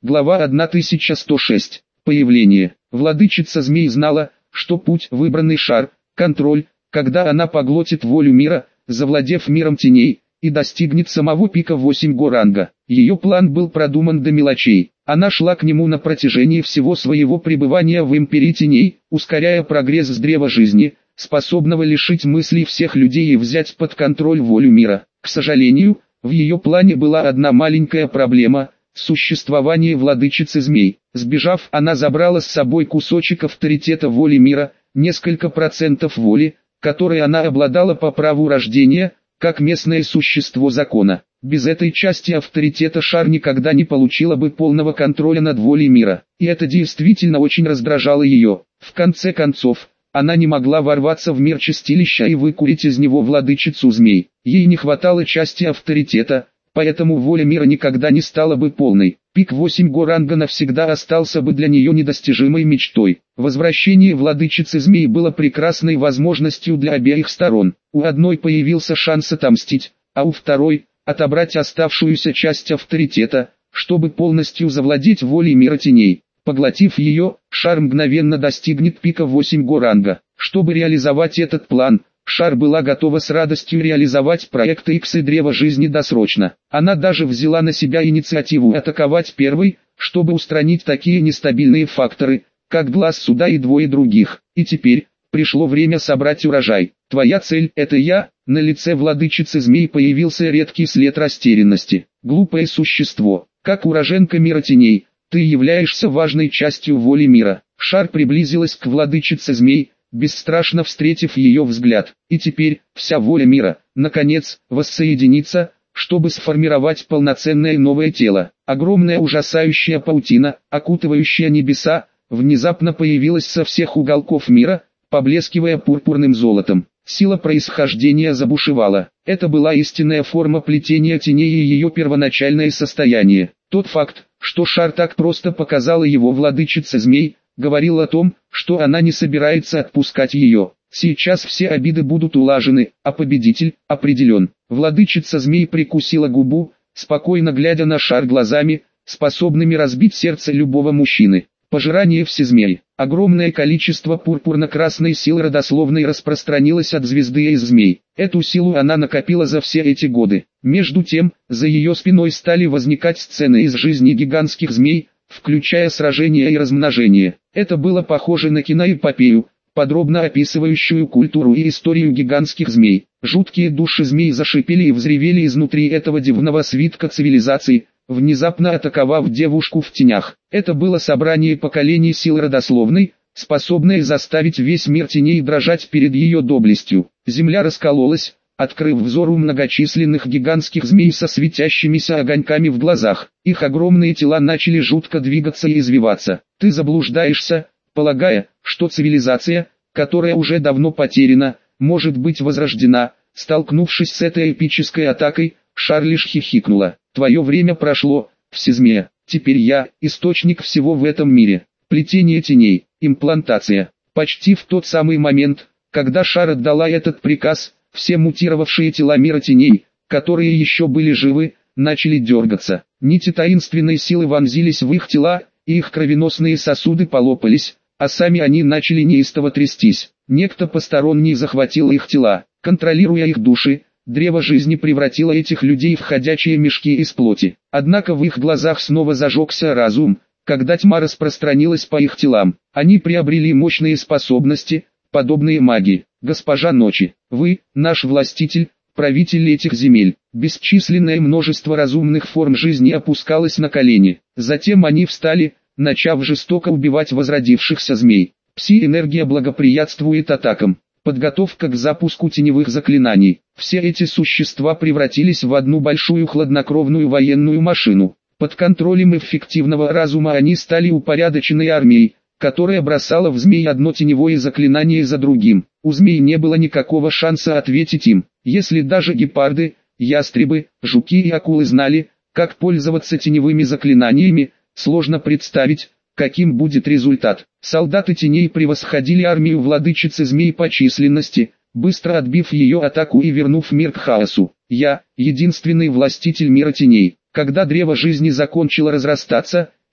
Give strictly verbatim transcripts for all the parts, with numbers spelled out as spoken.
Глава тысяча сто шесть. Появление. Владычица змей знала, что путь, выбранный шар, контроль, когда она поглотит волю мира, завладев миром теней, и достигнет самого пика восемь го ранга. Ее план был продуман до мелочей. Она шла к нему на протяжении всего своего пребывания в империи теней, ускоряя прогресс с древа жизни, способного лишить мыслей всех людей и взять под контроль волю мира. К сожалению, в ее плане была одна маленькая проблема – существование владычицы змей. Сбежав, она забрала с собой кусочек авторитета воли мира, несколько процентов воли, которой она обладала по праву рождения, как местное существо закона. Без этой части авторитета шар никогда не получила бы полного контроля над волей мира. И это действительно очень раздражало ее. В конце концов, она не могла ворваться в мир чистилища и выкурить из него владычицу змей. Ей не хватало части авторитета, поэтому воля мира никогда не стала бы полной. Пик восемь го ранга навсегда остался бы для нее недостижимой мечтой. Возвращение владычицы змей было прекрасной возможностью для обеих сторон. У одной появился шанс отомстить, а у второй – отобрать оставшуюся часть авторитета, чтобы полностью завладеть волей мира теней. Поглотив ее, шар мгновенно достигнет пика восемь го ранга. Чтобы реализовать этот план, шар была готова с радостью реализовать проект Икс и Древо Жизни досрочно. Она даже взяла на себя инициативу атаковать первой, чтобы устранить такие нестабильные факторы, как глаз суда и двое других. И теперь, пришло время собрать урожай. Твоя цель – это я. На лице владычицы змей появился редкий след растерянности. Глупое существо, как уроженка мира теней, ты являешься важной частью воли мира. Шар приблизилась к владычице змей, бесстрашно встретив ее взгляд. И теперь, вся воля мира, наконец, воссоединится, чтобы сформировать полноценное новое тело. Огромная ужасающая паутина, окутывающая небеса, внезапно появилась со всех уголков мира, поблескивая пурпурным золотом. Сила происхождения забушевала. Это была истинная форма плетения теней и ее первоначальное состояние. Тот факт, что шар так просто показала его владычица змей, говорил о том, что она не собирается отпускать ее. Сейчас все обиды будут улажены, а победитель определен. Владычица змей прикусила губу, спокойно глядя на шар глазами, способными разбить сердце любого мужчины. Пожирание всезмей. Огромное количество пурпурно-красной силы родословной распространилось от звезды из змей. Эту силу она накопила за все эти годы. Между тем, за ее спиной стали возникать сцены из жизни гигантских змей, включая сражения и размножение. Это было похоже на киноэпопею, подробно описывающую культуру и историю гигантских змей. Жуткие души змей зашипели и взревели изнутри этого дивного свитка цивилизации, внезапно атаковав девушку в тенях. Это было собрание поколений сил родословной, способное заставить весь мир теней дрожать перед ее доблестью. Земля раскололась, открыв взору многочисленных гигантских змей со светящимися огоньками в глазах. Их огромные тела начали жутко двигаться и извиваться. Ты заблуждаешься, полагая, что цивилизация, которая уже давно потеряна, может быть возрождена. Столкнувшись с этой эпической атакой, шар лишь хихикнула. Твое время прошло, всезмея. Теперь я – источник всего в этом мире. Плетение теней, имплантация. Почти в тот самый момент, когда шар отдала этот приказ, все мутировавшие тела мира теней, которые еще были живы, начали дергаться. Нити таинственной силы вонзились в их тела, и их кровеносные сосуды полопались, а сами они начали неистово трястись. Некто посторонний захватил их тела, контролируя их души. Древо жизни превратило этих людей в ходячие мешки из плоти. Однако в их глазах снова зажегся разум, когда тьма распространилась по их телам. Они приобрели мощные способности, подобные магии. Госпожа Ночи, вы, наш властитель, правитель этих земель. Бесчисленное множество разумных форм жизни опускалось на колени. Затем они встали, начав жестоко убивать возродившихся змей. Пси-энергия благоприятствует атакам. Подготовка к запуску теневых заклинаний. Все эти существа превратились в одну большую хладнокровную военную машину. Под контролем эффективного разума они стали упорядоченной армией, которая бросала в змей одно теневое заклинание за другим. У змей не было никакого шанса ответить им. Если даже гепарды, ястребы, жуки и акулы знали, как пользоваться теневыми заклинаниями, сложно представить, каким будет результат. Солдаты теней превосходили армию владычицы змей по численности, быстро отбив ее атаку и вернув мир к хаосу. Я, единственный властитель мира теней. Когда древо жизни закончило разрастаться,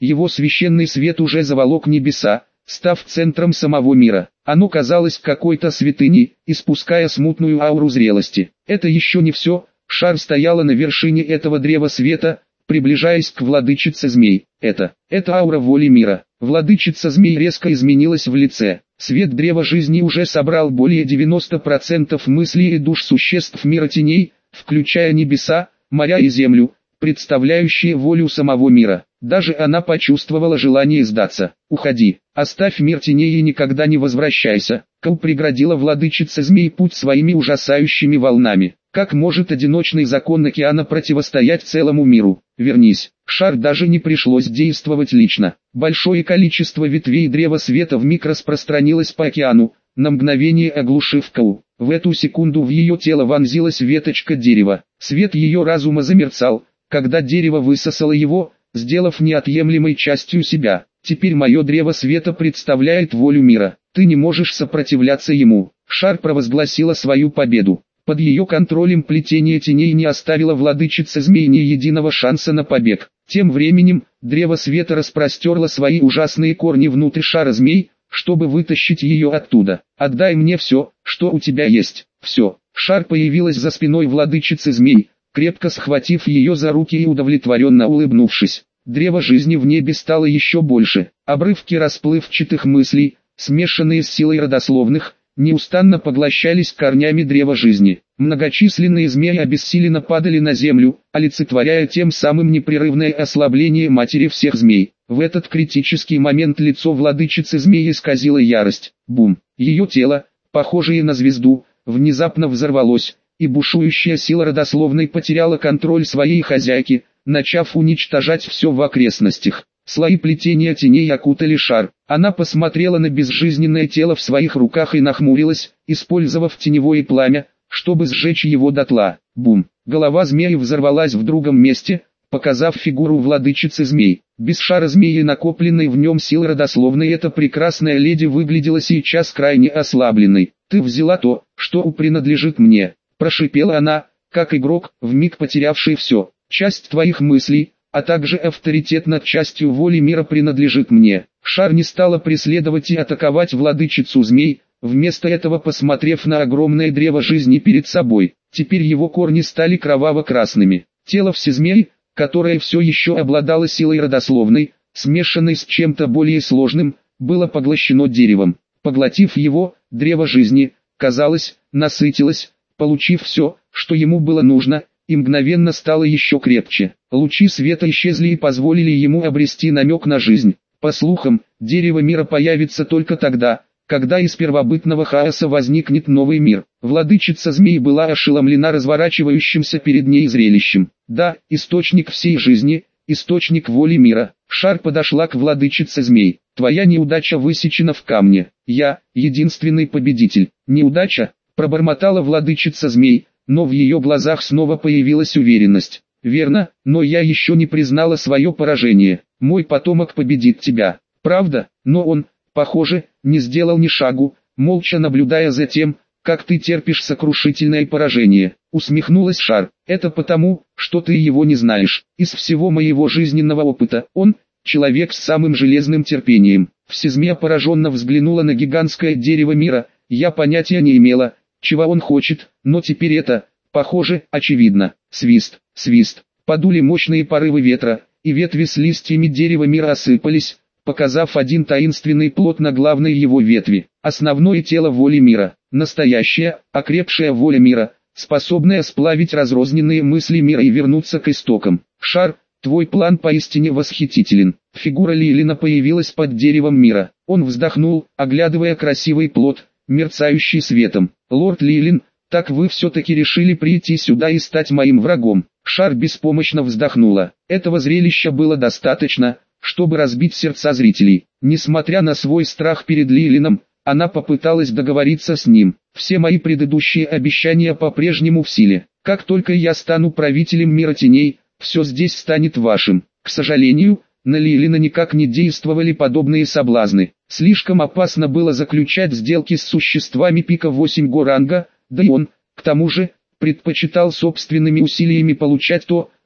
Его священный свет уже заволок небеса, став центром самого мира. Оно казалось какой-то святыней, испуская смутную ауру зрелости. Это еще не все, шар стояла на вершине этого древа света, приближаясь к владычице змей. Это, это аура воли мира. Владычица змей резко изменилась в лице. Свет древа жизни уже собрал более девяноста процентов мыслей и душ существ мира теней, включая небеса, моря и землю, представляющие волю самого мира. Даже она почувствовала желание сдаться. «Уходи, оставь мир теней и никогда не возвращайся», Кау преградила владычица змей путь своими ужасающими волнами. Как может одиночный закон океана противостоять целому миру? Вернись. Шар даже не пришлось действовать лично. Большое количество ветвей древа света вмиг распространилось по океану, на мгновение оглушив Кау. В эту секунду в ее тело вонзилась веточка дерева. Свет ее разума замерцал, когда дерево высосало его, сделав неотъемлемой частью себя. Теперь мое древо света представляет волю мира. Ты не можешь сопротивляться ему. Шар провозгласила свою победу. Под ее контролем плетение теней не оставило владычице змей ни единого шанса на побег. Тем временем, древо света распростерло свои ужасные корни внутрь шара змей, чтобы вытащить ее оттуда. «Отдай мне все, что у тебя есть, все». Шар появилась за спиной владычицы змей, крепко схватив ее за руки и удовлетворенно улыбнувшись. Древо жизни в небе стало еще больше. Обрывки расплывчатых мыслей, смешанные с силой родословных, неустанно поглощались корнями древа жизни. Многочисленные змеи обессиленно падали на землю, олицетворяя тем самым непрерывное ослабление матери всех змей. В этот критический момент лицо владычицы змей исказило ярость. Бум! Ее тело, похожее на звезду, внезапно взорвалось, и бушующая сила родословной потеряла контроль своей хозяйки, начав уничтожать все в окрестностях. Слои плетения теней окутали шар. Она посмотрела на безжизненное тело в своих руках и нахмурилась, использовав теневое пламя, чтобы сжечь его дотла. Бум! Голова змеи взорвалась в другом месте, показав фигуру владычицы змей. Без шара змеи, накопленной в нем силы родословной, эта прекрасная леди выглядела сейчас крайне ослабленной. «Ты взяла то, что принадлежит мне», — прошипела она, как игрок, вмиг потерявший все. «Часть твоих мыслей, а также авторитет над частью воли мира принадлежит мне». Шар не стала преследовать и атаковать владычицу змей, вместо этого посмотрев на огромное древо жизни перед собой. Теперь его корни стали кроваво-красными. Тело всезмей, которое все еще обладало силой родословной, смешанной с чем-то более сложным, было поглощено деревом. Поглотив его, древо жизни, казалось, насытилось, получив все, что ему было нужно, и мгновенно стало еще крепче. Лучи света исчезли и позволили ему обрести намек на жизнь. По слухам, дерево мира появится только тогда, когда из первобытного хаоса возникнет новый мир. Владычица змей была ошеломлена разворачивающимся перед ней зрелищем. Да, источник всей жизни, источник воли мира. Шар подошла к владычице змей. «Твоя неудача высечена в камне. Я, единственный победитель». «Неудача?» – пробормотала владычица змей, но в ее глазах снова появилась уверенность. «Верно, но я еще не признала свое поражение. Мой потомок победит тебя. Правда?» Но он, похоже, не сделал ни шагу, молча наблюдая за тем, как ты терпишь сокрушительное поражение. Усмехнулась Шар. «Это потому, что ты его не знаешь. Из всего моего жизненного опыта он – человек с самым железным терпением». Всезмея пораженно взглянула на гигантское дерево мира. Я понятия не имела, чего он хочет, но теперь это, похоже, очевидно. Свист, свист. Подули мощные порывы ветра, и ветви с листьями дерева мира осыпались, показав один таинственный плод на главной его ветви. Основное тело воли мира. Настоящая, окрепшая воля мира, способная сплавить разрозненные мысли мира и вернуться к истокам. Шар, твой план поистине восхитителен. Фигура Лилина появилась под деревом мира. Он вздохнул, оглядывая красивый плод, мерцающий светом. «Лорд Лилин, так вы все-таки решили прийти сюда и стать моим врагом». Шар беспомощно вздохнула. Этого зрелища было достаточно, чтобы разбить сердца зрителей. Несмотря на свой страх перед Лилином, она попыталась договориться с ним. «Все мои предыдущие обещания по-прежнему в силе. Как только я стану правителем мира теней, все здесь станет вашим». К сожалению, на Лилина никак не действовали подобные соблазны. Слишком опасно было заключать сделки с существами пика восемь го ранга, да и он, к тому же, предпочитал собственными усилиями получать то,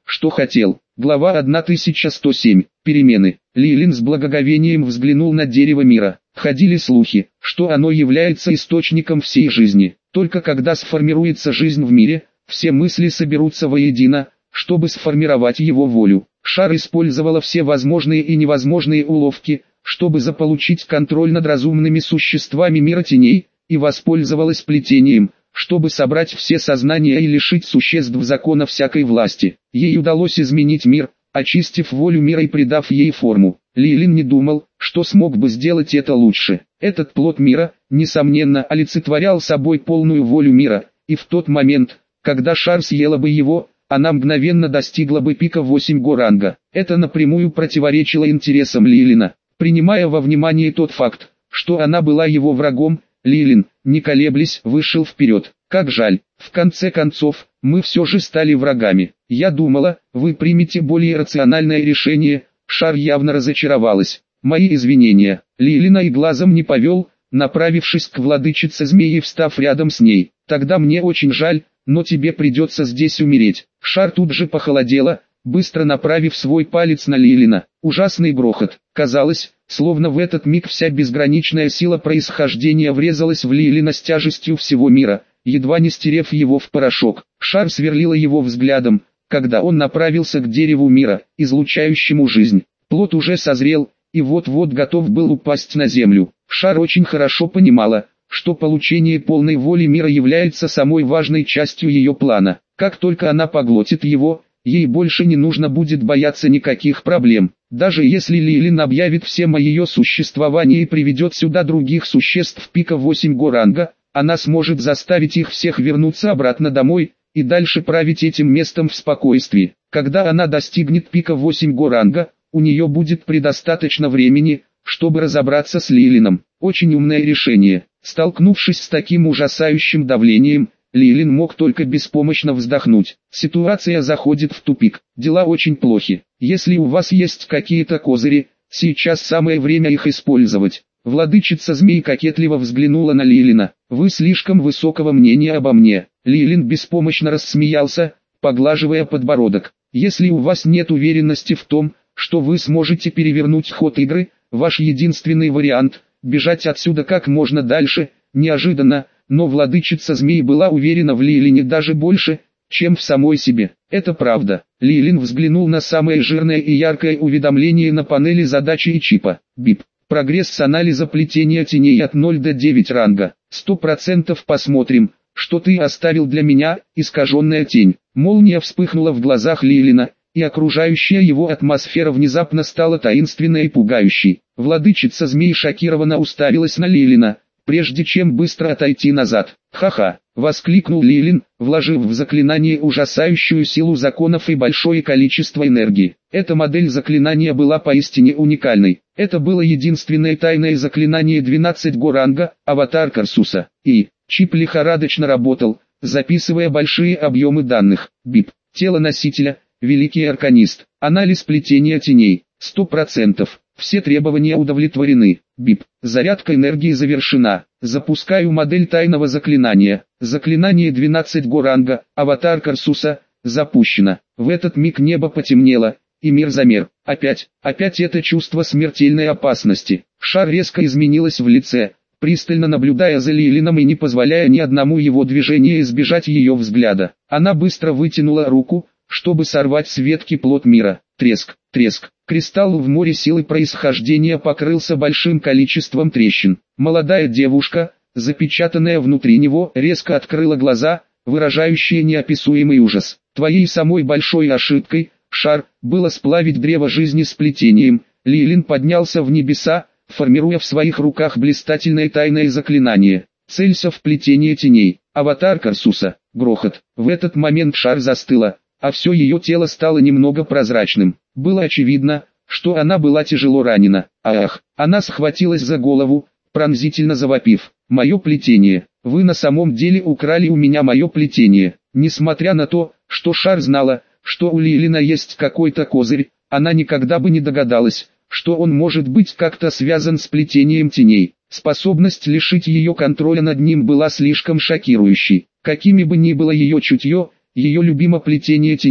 что хотел. Глава тысяча сто семь. Перемены. Лилин с благоговением взглянул на дерево мира. Ходили слухи, что оно является источником всей жизни. Только когда сформируется жизнь в мире, все мысли соберутся воедино, чтобы сформировать его волю. Шар использовала все возможные и невозможные уловки, чтобы заполучить контроль над разумными существами мира теней, и воспользовалась плетением, чтобы собрать все сознания и лишить существ закона всякой власти. Ей удалось изменить мир, очистив волю мира и придав ей форму. Лилин не думал, что смог бы сделать это лучше. Этот плод мира, несомненно, олицетворял собой полную волю мира, и в тот момент, когда шар съела бы его, она мгновенно достигла бы пика восемь го ранга. Это напрямую противоречило интересам Лилина. Принимая во внимание тот факт, что она была его врагом, Лилин, не колеблясь, вышел вперед. Как жаль, в конце концов, мы все же стали врагами. Я думала, вы примете более рациональное решение. Шар явно разочаровалась. Мои извинения. Лилина и глазом не повел, направившись к владычице змеи и встав рядом с ней. Тогда мне очень жаль, но тебе придется здесь умереть. Шар тут же похолодела, быстро направив свой палец на Лилина. Ужасный грохот. Казалось, словно в этот миг вся безграничная сила происхождения врезалась в Лилина с тяжестью всего мира, едва не стерев его в порошок. Шар сверлила его взглядом, когда он направился к дереву мира, излучающему жизнь. Плод уже созрел, и вот-вот готов был упасть на землю. Шар очень хорошо понимала, что получение полной воли мира является самой важной частью ее плана. Как только она поглотит его, ей больше не нужно будет бояться никаких проблем. Даже если Лилин объявит всем о ее существовании и приведет сюда других существ пика восемь го ранга, она сможет заставить их всех вернуться обратно домой, и дальше править этим местом в спокойствии. Когда она достигнет пика восемь го ранга, у нее будет предостаточно времени, чтобы разобраться с Лилином. Очень умное решение. Столкнувшись с таким ужасающим давлением, Лилин мог только беспомощно вздохнуть. Ситуация заходит в тупик. Дела очень плохи. Если у вас есть какие-то козыри, сейчас самое время их использовать. Владычица змей кокетливо взглянула на Лилина. Вы слишком высокого мнения обо мне. Лилин беспомощно рассмеялся, поглаживая подбородок. Если у вас нет уверенности в том, что вы сможете перевернуть ход игры, ваш единственный вариант – бежать отсюда как можно дальше. Неожиданно, но владычица змей была уверена в Лилине даже больше, чем в самой себе. Это правда. Лилин взглянул на самое жирное и яркое уведомление на панели задачи и чипа. Бип. Прогресс с анализа плетения теней от ноль до девяти ранга. сто процентов посмотрим, что ты оставил для меня, искаженная тень. Молния вспыхнула в глазах Лилина, и окружающая его атмосфера внезапно стала таинственной и пугающей. Владычица змей шокированно уставилась на Лилина, прежде чем быстро отойти назад. «Ха-ха!» — воскликнул Лилин, вложив в заклинание ужасающую силу законов и большое количество энергии. Эта модель заклинания была поистине уникальной. Это было единственное тайное заклинание двенадцатого го ранга, аватар Карсуса. И чип лихорадочно работал, записывая большие объемы данных. Бип. Тело носителя, великий арканист. Анализ плетения теней. сто процентов. Все требования удовлетворены. Бип. Зарядка энергии завершена. Запускаю модель тайного заклинания. Заклинание двенадцатого го ранга, аватар Карсуса, запущено. В этот миг небо потемнело, и мир замер. Опять, опять это чувство смертельной опасности. Шар резко изменилась в лице, пристально наблюдая за Лилином и не позволяя ни одному его движению избежать ее взгляда. Она быстро вытянула руку, чтобы сорвать с ветки плод мира. Треск, треск. Кристалл в море силы происхождения покрылся большим количеством трещин. Молодая девушка, запечатанная внутри него, резко открыла глаза, выражающие неописуемый ужас. Твоей самой большой ошибкой, Шар, было сплавить древо жизни с плетением. Лилин поднялся в небеса, формируя в своих руках блистательное тайное заклинание. Целься в плетение теней. Аватар Карсуса. Грохот. В этот момент Шар застыла, а все ее тело стало немного прозрачным. Было очевидно, что она была тяжело ранена. Ах, она схватилась за голову, пронзительно завопив. «Мое плетение! Вы на самом деле украли у меня мое плетение!» Несмотря на то, что Шар знала, что у Лилина есть какой-то козырь, она никогда бы не догадалась, что он может быть как-то связан с плетением теней. Способность лишить ее контроля над ним была слишком шокирующей. Какими бы ни было ее чутье, ее любимое плетение теней,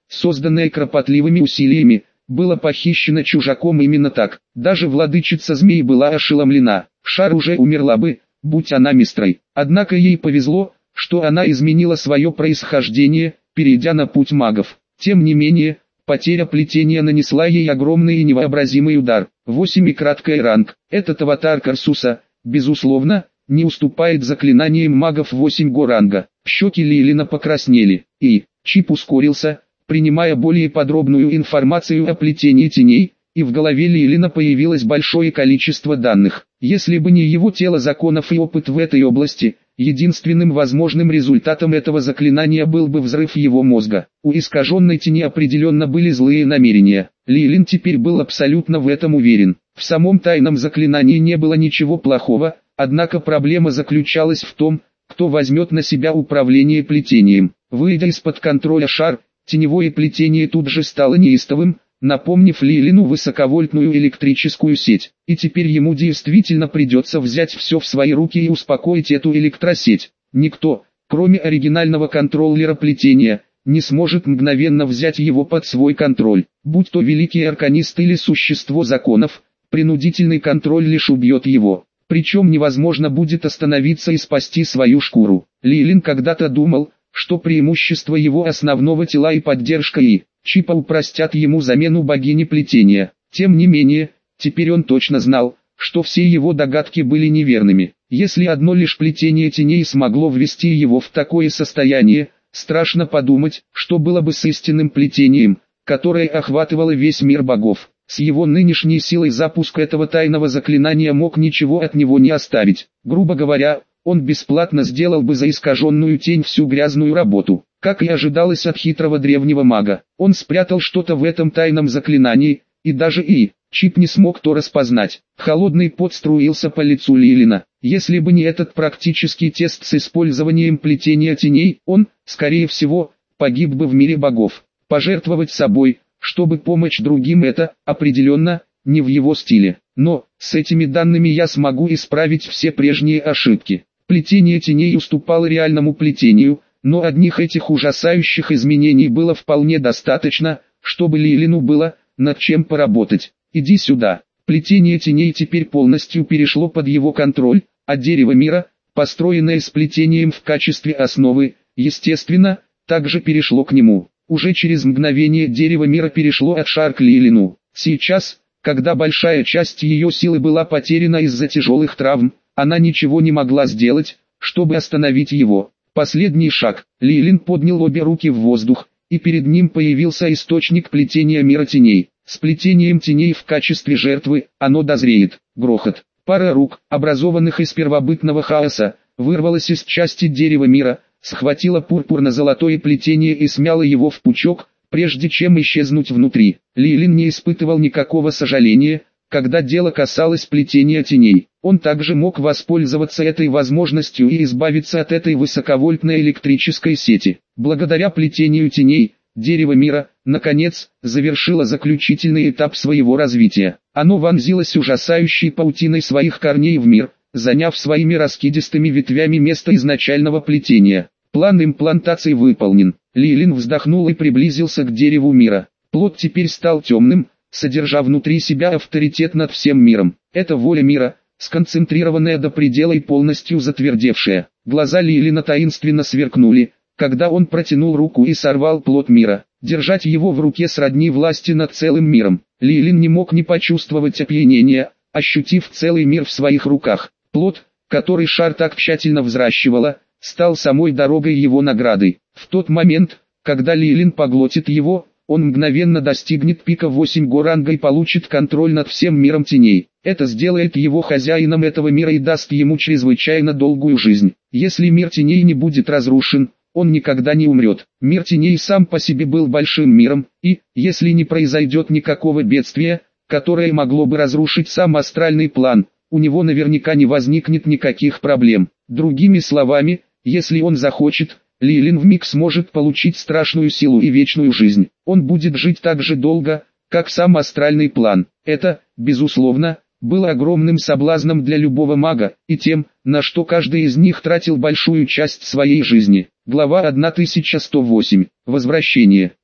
созданное кропотливыми усилиями, было похищено чужаком именно так. Даже владычица змей была ошеломлена. Шар уже умерла бы, будь она Мистрой. Однако ей повезло, что она изменила свое происхождение, перейдя на путь магов. Тем не менее, потеря плетения нанесла ей огромный и невообразимый удар. Восемь и краткий ранг. Этот аватар Карсуса, безусловно, не уступает заклинаниям магов восемь го ранга. Щеки Лилина покраснели, и Чип ускорился, принимая более подробную информацию о плетении теней, и в голове Лилина появилось большое количество данных. Если бы не его тело законов и опыт в этой области, единственным возможным результатом этого заклинания был бы взрыв его мозга. У искаженной тени определенно были злые намерения. Лилин теперь был абсолютно в этом уверен. В самом тайном заклинании не было ничего плохого, однако проблема заключалась в том, кто возьмет на себя управление плетением. Выйдя из-под контроля шар, теневое плетение тут же стало неистовым, напомнив Лилину высоковольтную электрическую сеть. И теперь ему действительно придется взять все в свои руки и успокоить эту электросеть. Никто, кроме оригинального контроллера плетения, не сможет мгновенно взять его под свой контроль. Будь то великий арканист или существо законов, принудительный контроль лишь убьет его. Причем невозможно будет остановиться и спасти свою шкуру. Лилин когда-то думал, что преимущество его основного тела и поддержка и Чипа упростят ему замену богини плетения. Тем не менее, теперь он точно знал, что все его догадки были неверными. Если одно лишь плетение теней смогло ввести его в такое состояние, страшно подумать, что было бы с истинным плетением, которое охватывало весь мир богов. С его нынешней силой запуск этого тайного заклинания мог ничего от него не оставить. Грубо говоря, он бесплатно сделал бы за искаженную тень всю грязную работу. Как и ожидалось от хитрого древнего мага, он спрятал что-то в этом тайном заклинании, и даже и Чип не смог то распознать. Холодный пот струился по лицу Лилина. Если бы не этот практический тест с использованием плетения теней, он, скорее всего, погиб бы в мире богов. Пожертвовать собой, чтобы помочь другим, это, определенно, не в его стиле. Но, с этими данными я смогу исправить все прежние ошибки. Плетение теней уступало реальному плетению, но одних этих ужасающих изменений было вполне достаточно, чтобы Лилину было над чем поработать. «Иди сюда». Плетение теней теперь полностью перешло под его контроль, а дерево мира, построенное с плетением в качестве основы, естественно, также перешло к нему. Уже через мгновение дерево мира перешло от шар к Лилину. Сейчас, когда большая часть ее силы была потеряна из-за тяжелых травм, она ничего не могла сделать, чтобы остановить его. Последний шаг. Лилин поднял обе руки в воздух, и перед ним появился источник плетения мира теней. С плетением теней в качестве жертвы, оно дозреет. Грохот. Пара рук, образованных из первобытного хаоса, вырвалась из части дерева мира, схватила пурпурно-золотое плетение и смяла его в пучок, прежде чем исчезнуть внутри. Лилин не испытывал никакого сожаления, когда дело касалось плетения теней. Он также мог воспользоваться этой возможностью и избавиться от этой высоковольтной электрической сети. Благодаря плетению теней, дерево мира, наконец, завершило заключительный этап своего развития. Оно вонзилось ужасающей паутиной своих корней в мир, заняв своими раскидистыми ветвями место изначального плетения. План имплантации выполнен. Лилин вздохнул и приблизился к дереву мира. Плод теперь стал темным, содержа внутри себя авторитет над всем миром. Это воля мира, сконцентрированная до предела и полностью затвердевшая. Глаза Лилина таинственно сверкнули, когда он протянул руку и сорвал плод мира. Держать его в руке сродни власти над целым миром. Лилин не мог не почувствовать опьянения, ощутив целый мир в своих руках. Плод, который шар так тщательно взращивала, стал самой дорогой его награды. В тот момент, когда Лилин поглотит его, он мгновенно достигнет пика восемь го ранга и получит контроль над всем миром теней. Это сделает его хозяином этого мира и даст ему чрезвычайно долгую жизнь. Если мир теней не будет разрушен, он никогда не умрет. Мир теней сам по себе был большим миром, и, если не произойдет никакого бедствия, которое могло бы разрушить сам астральный план, у него наверняка не возникнет никаких проблем. Другими словами, если он захочет, Лилин вмиг сможет получить страшную силу и вечную жизнь. Он будет жить так же долго, как сам астральный план. Это, безусловно, было огромным соблазном для любого мага, и тем, на что каждый из них тратил большую часть своей жизни. Глава тысяча сто восемь. Возвращение.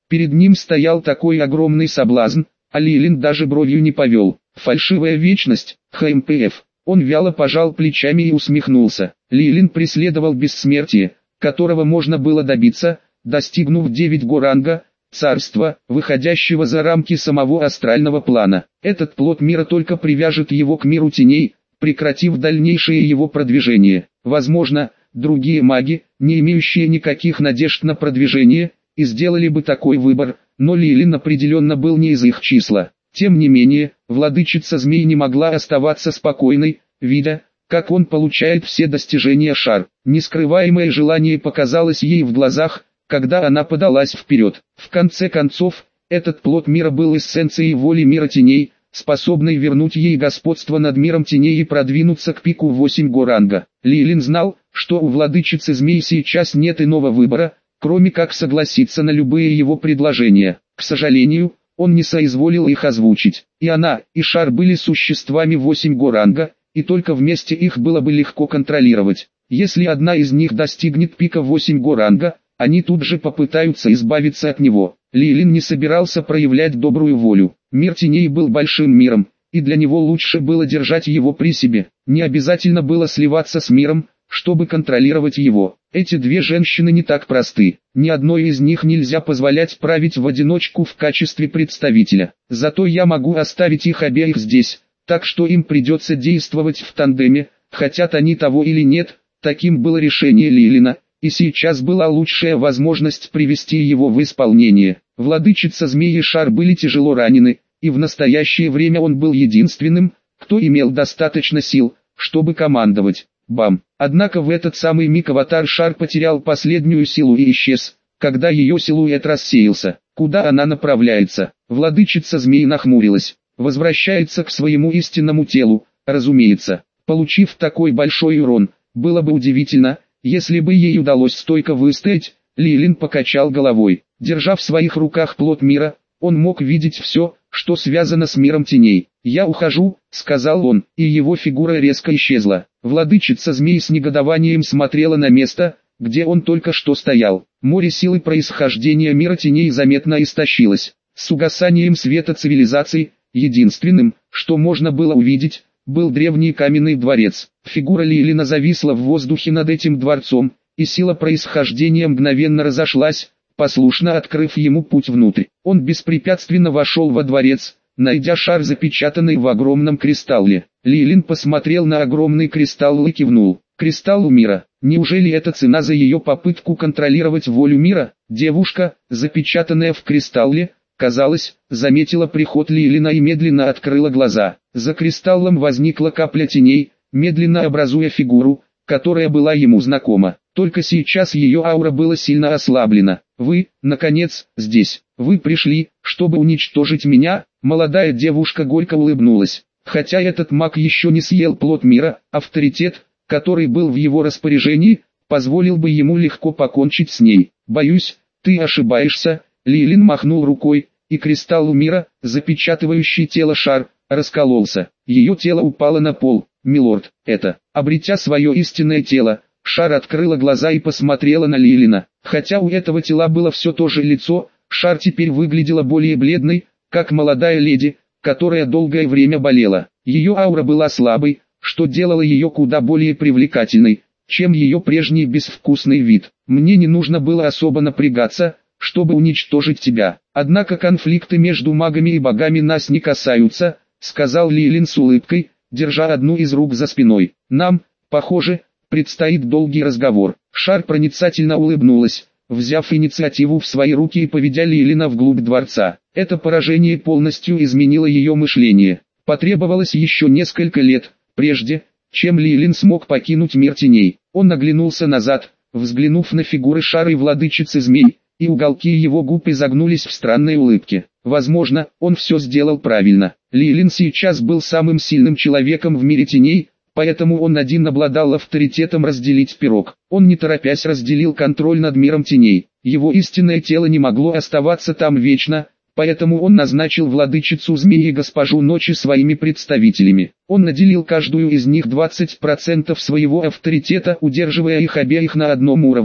Перед ним стоял такой огромный соблазн, а Лилин даже бровью не повел. Фальшивая вечность, ХМПФ. Он вяло пожал плечами и усмехнулся. Лилин преследовал бессмертие, которого можно было добиться, достигнув девять го ранга, царства, выходящего за рамки самого астрального плана. Этот плод мира только привяжет его к миру теней, прекратив дальнейшее его продвижение. Возможно, другие маги, не имеющие никаких надежд на продвижение, и сделали бы такой выбор, но Лилин определенно был не из их числа. Тем не менее, владычица змей не могла оставаться спокойной, видя, как он получает все достижения шар. Нескрываемое желание показалось ей в глазах, когда она подалась вперед. В конце концов, этот плод мира был эссенцией воли мира теней, способной вернуть ей господство над миром теней и продвинуться к пику восемь го ранга. Лилин знал, что у владычицы змей сейчас нет иного выбора, кроме как согласиться на любые его предложения. К сожалению, он не соизволил их озвучить. И она, и шар были существами восемь го ранга, и только вместе их было бы легко контролировать. Если одна из них достигнет пика восемь го ранга, они тут же попытаются избавиться от него. Лилин не собирался проявлять добрую волю. Мир теней был большим миром, и для него лучше было держать его при себе. Не обязательно было сливаться с миром, чтобы контролировать его. Эти две женщины не так просты. Ни одной из них нельзя позволять править в одиночку в качестве представителя. Зато я могу оставить их обеих здесь, так что им придется действовать в тандеме, хотят они того или нет. Таким было решение Лилина, и сейчас была лучшая возможность привести его в исполнение. Владычица змей и шар были тяжело ранены, и в настоящее время он был единственным, кто имел достаточно сил, чтобы командовать. Бам! Однако в этот самый миг аватар шар потерял последнюю силу и исчез, когда ее силуэт рассеялся. Куда она направляется? Владычица змей нахмурилась. Возвращается к своему истинному телу, разумеется. Получив такой большой урон, было бы удивительно, если бы ей удалось стойко выстоять. Лилин покачал головой. Держа в своих руках плод мира, он мог видеть все, что связано с миром теней. «Я ухожу», — сказал он, и его фигура резко исчезла. Владычица змей с негодованием смотрела на место, где он только что стоял. Море силы происхождения мира теней заметно истощилось. С угасанием света цивилизаций, единственным, что можно было увидеть, был древний каменный дворец. Фигура Лилина зависла в воздухе над этим дворцом, и сила происхождения мгновенно разошлась, послушно открыв ему путь внутрь. Он беспрепятственно вошел во дворец, найдя шар, запечатанный в огромном кристалле. Лилин посмотрел на огромный кристалл и кивнул. Кристалл мира. Неужели это цена за ее попытку контролировать волю мира? Девушка, запечатанная в кристалле, казалось, заметила приход Лилина и медленно открыла глаза. За кристаллом возникла капля теней, медленно образуя фигуру, которая была ему знакома. Только сейчас ее аура была сильно ослаблена. «Вы, наконец, здесь. Вы пришли, чтобы уничтожить меня?» Молодая девушка горько улыбнулась. Хотя этот маг еще не съел плод мира, авторитет, который был в его распоряжении, позволил бы ему легко покончить с ней. «Боюсь, ты ошибаешься», — Лилин махнул рукой, и кристалл мира, запечатывающий тело шар, раскололся. Ее тело упало на пол. «Милорд, это...» Обретя свое истинное тело, шар открыла глаза и посмотрела на Лилина. Хотя у этого тела было все то же лицо, шар теперь выглядела более бледной, как молодая леди, которая долгое время болела. Ее аура была слабой, что делало ее куда более привлекательной, чем ее прежний безвкусный вид. «Мне не нужно было особо напрягаться, чтобы уничтожить тебя. Однако конфликты между магами и богами нас не касаются», — сказал Лилин с улыбкой, держа одну из рук за спиной. «Нам, похоже, предстоит долгий разговор». Шар проницательно улыбнулась, взяв инициативу в свои руки и поведя Лилина вглубь дворца. Это поражение полностью изменило ее мышление. Потребовалось еще несколько лет, прежде, чем Лилин смог покинуть мир теней. Он оглянулся назад, взглянув на фигуры шара и владычицы змей, и уголки его губ изогнулись в странной улыбке. Возможно, он все сделал правильно. Лилин сейчас был самым сильным человеком в мире теней, поэтому он один обладал авторитетом разделить пирог. Он не торопясь разделил контроль над миром теней. Его истинное тело не могло оставаться там вечно, поэтому он назначил владычицу змей и госпожу ночи своими представителями. Он наделил каждую из них двадцать процентов своего авторитета, удерживая их обеих на одном уровне,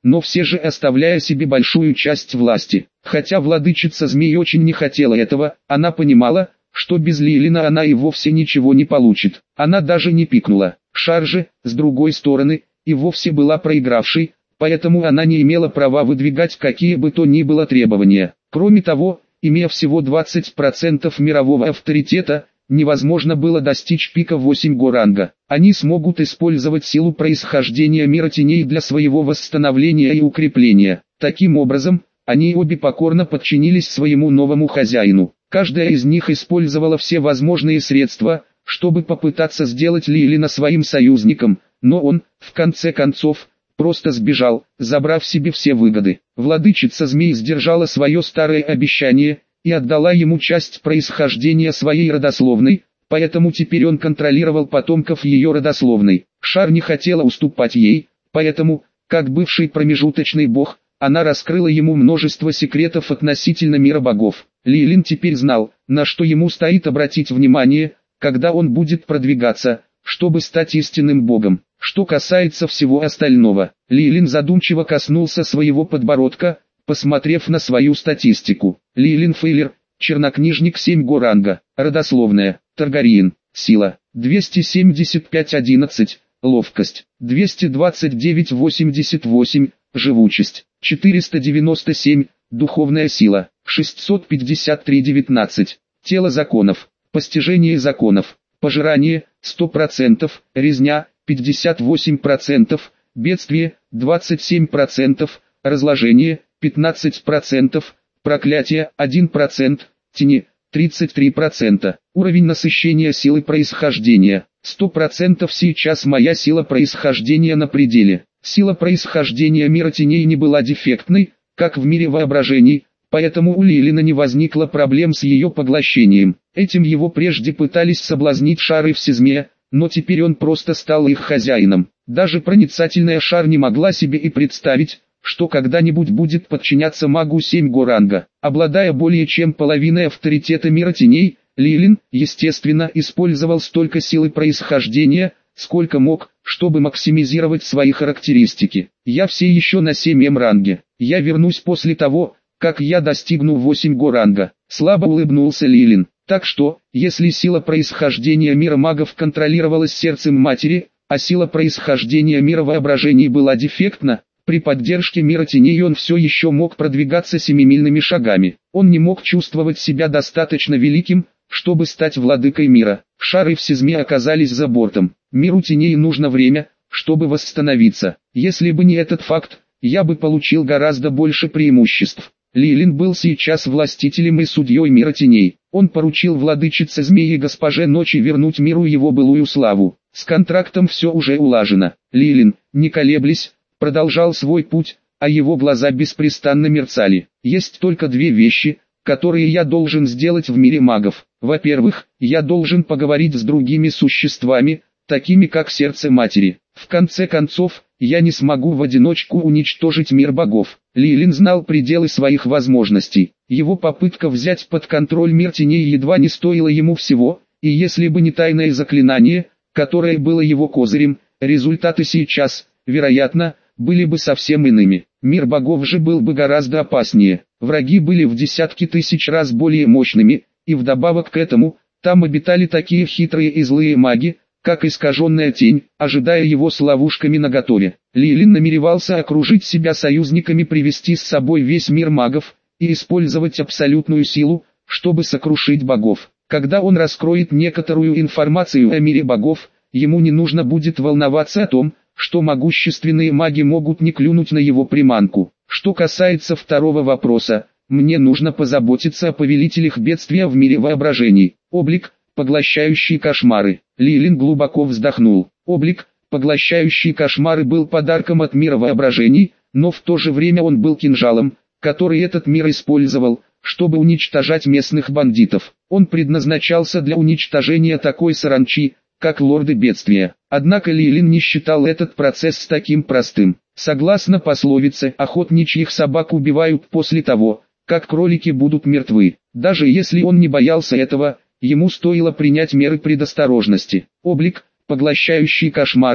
но все же оставляя себе большую часть власти. Хотя владычица змей очень не хотела этого, она понимала, что без Лилина она и вовсе ничего не получит. Она даже не пикнула. Шар же, с другой стороны, и вовсе была проигравшей, поэтому она не имела права выдвигать какие бы то ни было требования. Кроме того, имея всего двадцать процентов мирового авторитета, невозможно было достичь пика восемь го ранга. Они смогут использовать силу происхождения мира теней для своего восстановления и укрепления. Таким образом, они обе покорно подчинились своему новому хозяину. Каждая из них использовала все возможные средства, чтобы попытаться сделать Лилина своим союзником, но он, в конце концов, просто сбежал, забрав себе все выгоды. Владычица змей сдержала свое старое обещание и отдала ему часть происхождения своей родословной, поэтому теперь он контролировал потомков ее родословной. Шар не хотела уступать ей, поэтому, как бывший промежуточный бог, она раскрыла ему множество секретов относительно мира богов. Лилин теперь знал, на что ему стоит обратить внимание, когда он будет продвигаться, чтобы стать истинным богом. Что касается всего остального, Лилин задумчиво коснулся своего подбородка, посмотрев на свою статистику. Лилин Фейлер, чернокнижник семь го ранга, родословная, Таргариен, сила, двести семьдесят пять одиннадцать, ловкость, двести двадцать девять восемьдесят восемь, живучесть, четыреста девяносто семь, духовная сила, шестьсот пятьдесят три девятнадцать, тело законов, постижение законов, пожирание, сто процентов, резня, пятьдесят восемь процентов, бедствие, двадцать семь процентов, разложение, пятнадцать процентов, проклятие, один процент, тени, тридцать три процента. Уровень насыщения силы происхождения, сто процентов. Сейчас моя сила происхождения на пределе. Сила происхождения мира теней не была дефектной, как в мире воображений, поэтому у Лилина не возникло проблем с ее поглощением. Этим его прежде пытались соблазнить Шар Всезмея, но теперь он просто стал их хозяином. Даже проницательная Шар не могла себе и представить, что когда-нибудь будет подчиняться магу семь го ранга. Обладая более чем половиной авторитета мира теней, Лилин, естественно, использовал столько силы происхождения, сколько мог, чтобы максимизировать свои характеристики. Я все еще на семь эм ранге. Я вернусь после того, как я достигну восемь го ранга. Слабо улыбнулся Лилин. Так что, если сила происхождения мира магов контролировалась сердцем матери, а сила происхождения мира воображений была дефектна, при поддержке мира теней он все еще мог продвигаться семимильными шагами. Он не мог чувствовать себя достаточно великим, чтобы стать владыкой мира. Шар и Всезмей оказались за бортом. Миру теней нужно время, чтобы восстановиться. Если бы не этот факт, я бы получил гораздо больше преимуществ. Лилин был сейчас властителем и судьей мира теней. Он поручил владычице змеи госпоже Ночи вернуть миру его былую славу. С контрактом все уже улажено. Лилин, не колеблясь, продолжал свой путь, а его глаза беспрестанно мерцали. Есть только две вещи, которые я должен сделать в мире магов. Во-первых, я должен поговорить с другими существами, такими как сердце матери. В конце концов, я не смогу в одиночку уничтожить мир богов. Лилин знал пределы своих возможностей. Его попытка взять под контроль мир теней едва не стоила ему всего, и если бы не тайное заклинание, которое было его козырем, результаты сейчас, вероятно, были бы совсем иными. Мир богов же был бы гораздо опаснее. Враги были в десятки тысяч раз более мощными, и вдобавок к этому, там обитали такие хитрые и злые маги, как искаженная тень, ожидая его с ловушками наготове. Лилин намеревался окружить себя союзниками, привести с собой весь мир магов, и использовать абсолютную силу, чтобы сокрушить богов. Когда он раскроет некоторую информацию о мире богов, ему не нужно будет волноваться о том, что могущественные маги могут не клюнуть на его приманку. Что касается второго вопроса, мне нужно позаботиться о повелителях бедствия в мире воображений. Облик, поглощающий кошмары. Лилин глубоко вздохнул. Облик, поглощающий кошмары, был подарком от мира воображений, но в то же время он был кинжалом, который этот мир использовал, чтобы уничтожать местных бандитов. Он предназначался для уничтожения такой саранчи, как лорды бедствия. Однако Лилин не считал этот процесс таким простым. Согласно пословице, охотничьих собак убивают после того, как кролики будут мертвы. Даже если он не боялся этого, ему стоило принять меры предосторожности. Облик, поглощающий кошмары,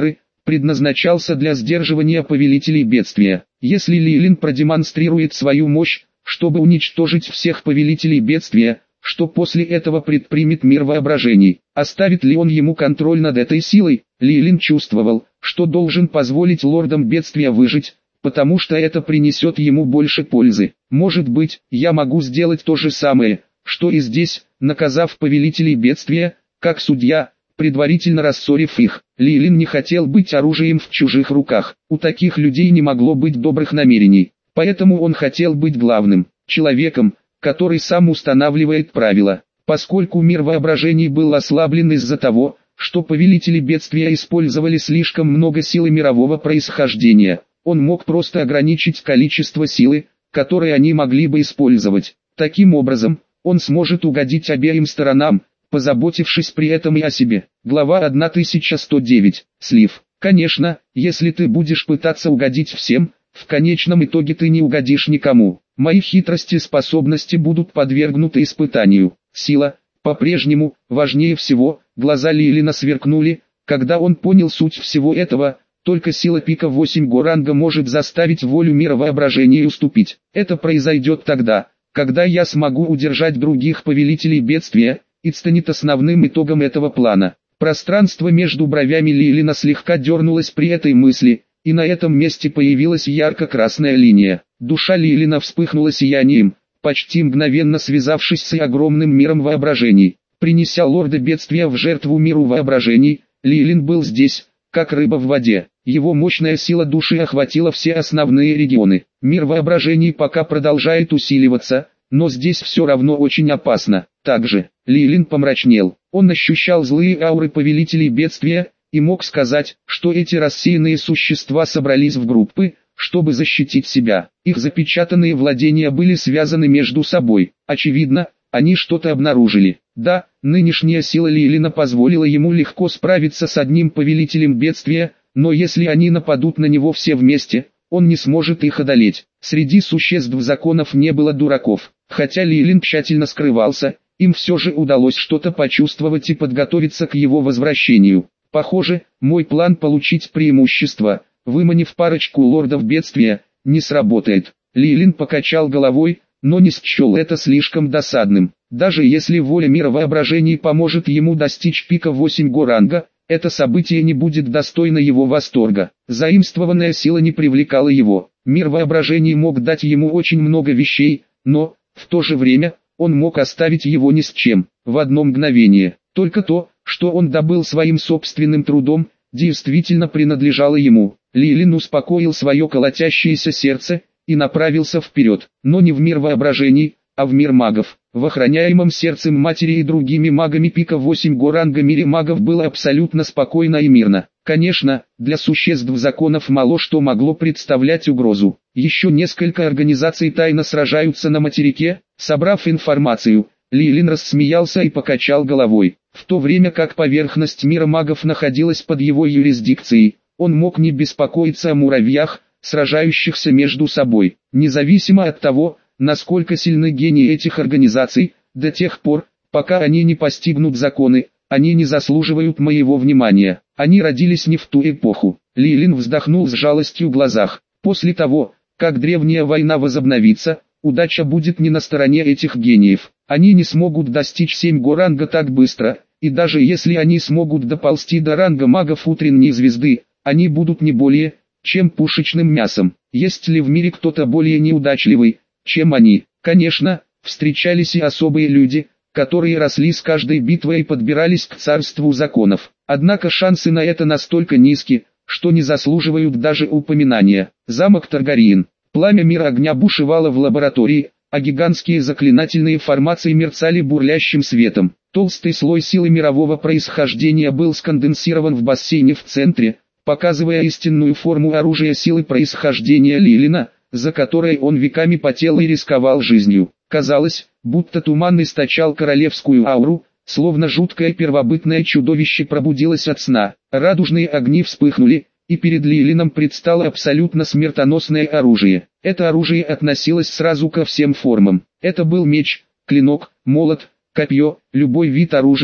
предназначался для сдерживания повелителей бедствия. Если Лилин продемонстрирует свою мощь, чтобы уничтожить всех повелителей бедствия, что после этого предпримет мир воображений? Оставит ли он ему контроль над этой силой? Лилин чувствовал, что должен позволить лордам бедствия выжить, потому что это принесет ему больше пользы. Может быть, я могу сделать то же самое, что и здесь, наказав повелителей бедствия, как судья, предварительно рассорив их. Лилин не хотел быть оружием в чужих руках. У таких людей не могло быть добрых намерений. Поэтому он хотел быть главным человеком, который сам устанавливает правила. Поскольку мир воображений был ослаблен из-за того, что повелители бедствия использовали слишком много силы мирового происхождения, он мог просто ограничить количество силы, которые они могли бы использовать. Таким образом, он сможет угодить обеим сторонам, позаботившись при этом и о себе. Глава тысяча сто девять. Слив. Конечно, если ты будешь пытаться угодить всем, в конечном итоге ты не угодишь никому. Мои хитрости и способности будут подвергнуты испытанию. Сила, по-прежнему, важнее всего. Глаза Лилина сверкнули, когда он понял суть всего этого. Только сила пика восемь Горанга может заставить волю мира воображения уступить. Это произойдет тогда, когда я смогу удержать других повелителей бедствия, и станет основным итогом этого плана. Пространство между бровями Лилина слегка дернулось при этой мысли, и на этом месте появилась ярко-красная линия. Душа Лилина вспыхнула сиянием, почти мгновенно связавшись с огромным миром воображений. Принеся лорда бедствия в жертву миру воображений, Лилин был здесь, как рыба в воде. Его мощная сила души охватила все основные регионы. Мир воображений пока продолжает усиливаться, но здесь все равно очень опасно. Также, Лилин помрачнел. Он ощущал злые ауры повелителей бедствия, и мог сказать, что эти рассеянные существа собрались в группы, чтобы защитить себя. Их запечатанные владения были связаны между собой. Очевидно, они что-то обнаружили. Да, нынешняя сила Лилина позволила ему легко справиться с одним повелителем бедствия, но если они нападут на него все вместе, он не сможет их одолеть. Среди существ законов не было дураков. Хотя Лилин тщательно скрывался, им все же удалось что-то почувствовать и подготовиться к его возвращению. Похоже, мой план получить преимущество, выманив парочку лордов бедствия, не сработает. Лилин покачал головой, но не счел это слишком досадным. Даже если воля мира воображений поможет ему достичь пика восемь Горанга, это событие не будет достойно его восторга. Заимствованная сила не привлекала его. Мир воображений мог дать ему очень много вещей, но, в то же время, он мог оставить его ни с чем, в одно мгновение. Только то, что он добыл своим собственным трудом, действительно принадлежало ему. Лилин успокоил свое колотящееся сердце и направился вперед, но не в мир воображений, а в мир магов. В охраняемом сердцем матери и другими магами пика восемь Горанга мире магов было абсолютно спокойно и мирно. Конечно, для существ законов мало что могло представлять угрозу. Еще несколько организаций тайно сражаются на материке. Собрав информацию, Лилин рассмеялся и покачал головой. В то время как поверхность мира магов находилась под его юрисдикцией, он мог не беспокоиться о муравьях, сражающихся между собой. Независимо от того, насколько сильны гении этих организаций, до тех пор, пока они не постигнут законы, они не заслуживают моего внимания. Они родились не в ту эпоху. Лилин вздохнул с жалостью в глазах. После того, как древняя война возобновится, удача будет не на стороне этих гениев. Они не смогут достичь семь Горанга так быстро, и даже если они смогут доползти до ранга магов утренней звезды, они будут не более, чем пушечным мясом. Есть ли в мире кто-то более неудачливый, чем они? Конечно, встречались и особые люди, которые росли с каждой битвой и подбирались к царству законов. Однако шансы на это настолько низки, что не заслуживают даже упоминания. Замок Таргариен. Пламя мира огня бушевало в лаборатории, а гигантские заклинательные формации мерцали бурлящим светом. Толстый слой силы мирового происхождения был сконденсирован в бассейне в центре, показывая истинную форму оружия силы происхождения Лилина, за которой он веками потел и рисковал жизнью. Казалось, будто туман источал королевскую ауру, словно жуткое первобытное чудовище пробудилось от сна. Радужные огни вспыхнули, и перед Лилином предстало абсолютно смертоносное оружие. Это оружие относилось сразу ко всем формам. Это был меч, клинок, молот, копье, любой вид оружия,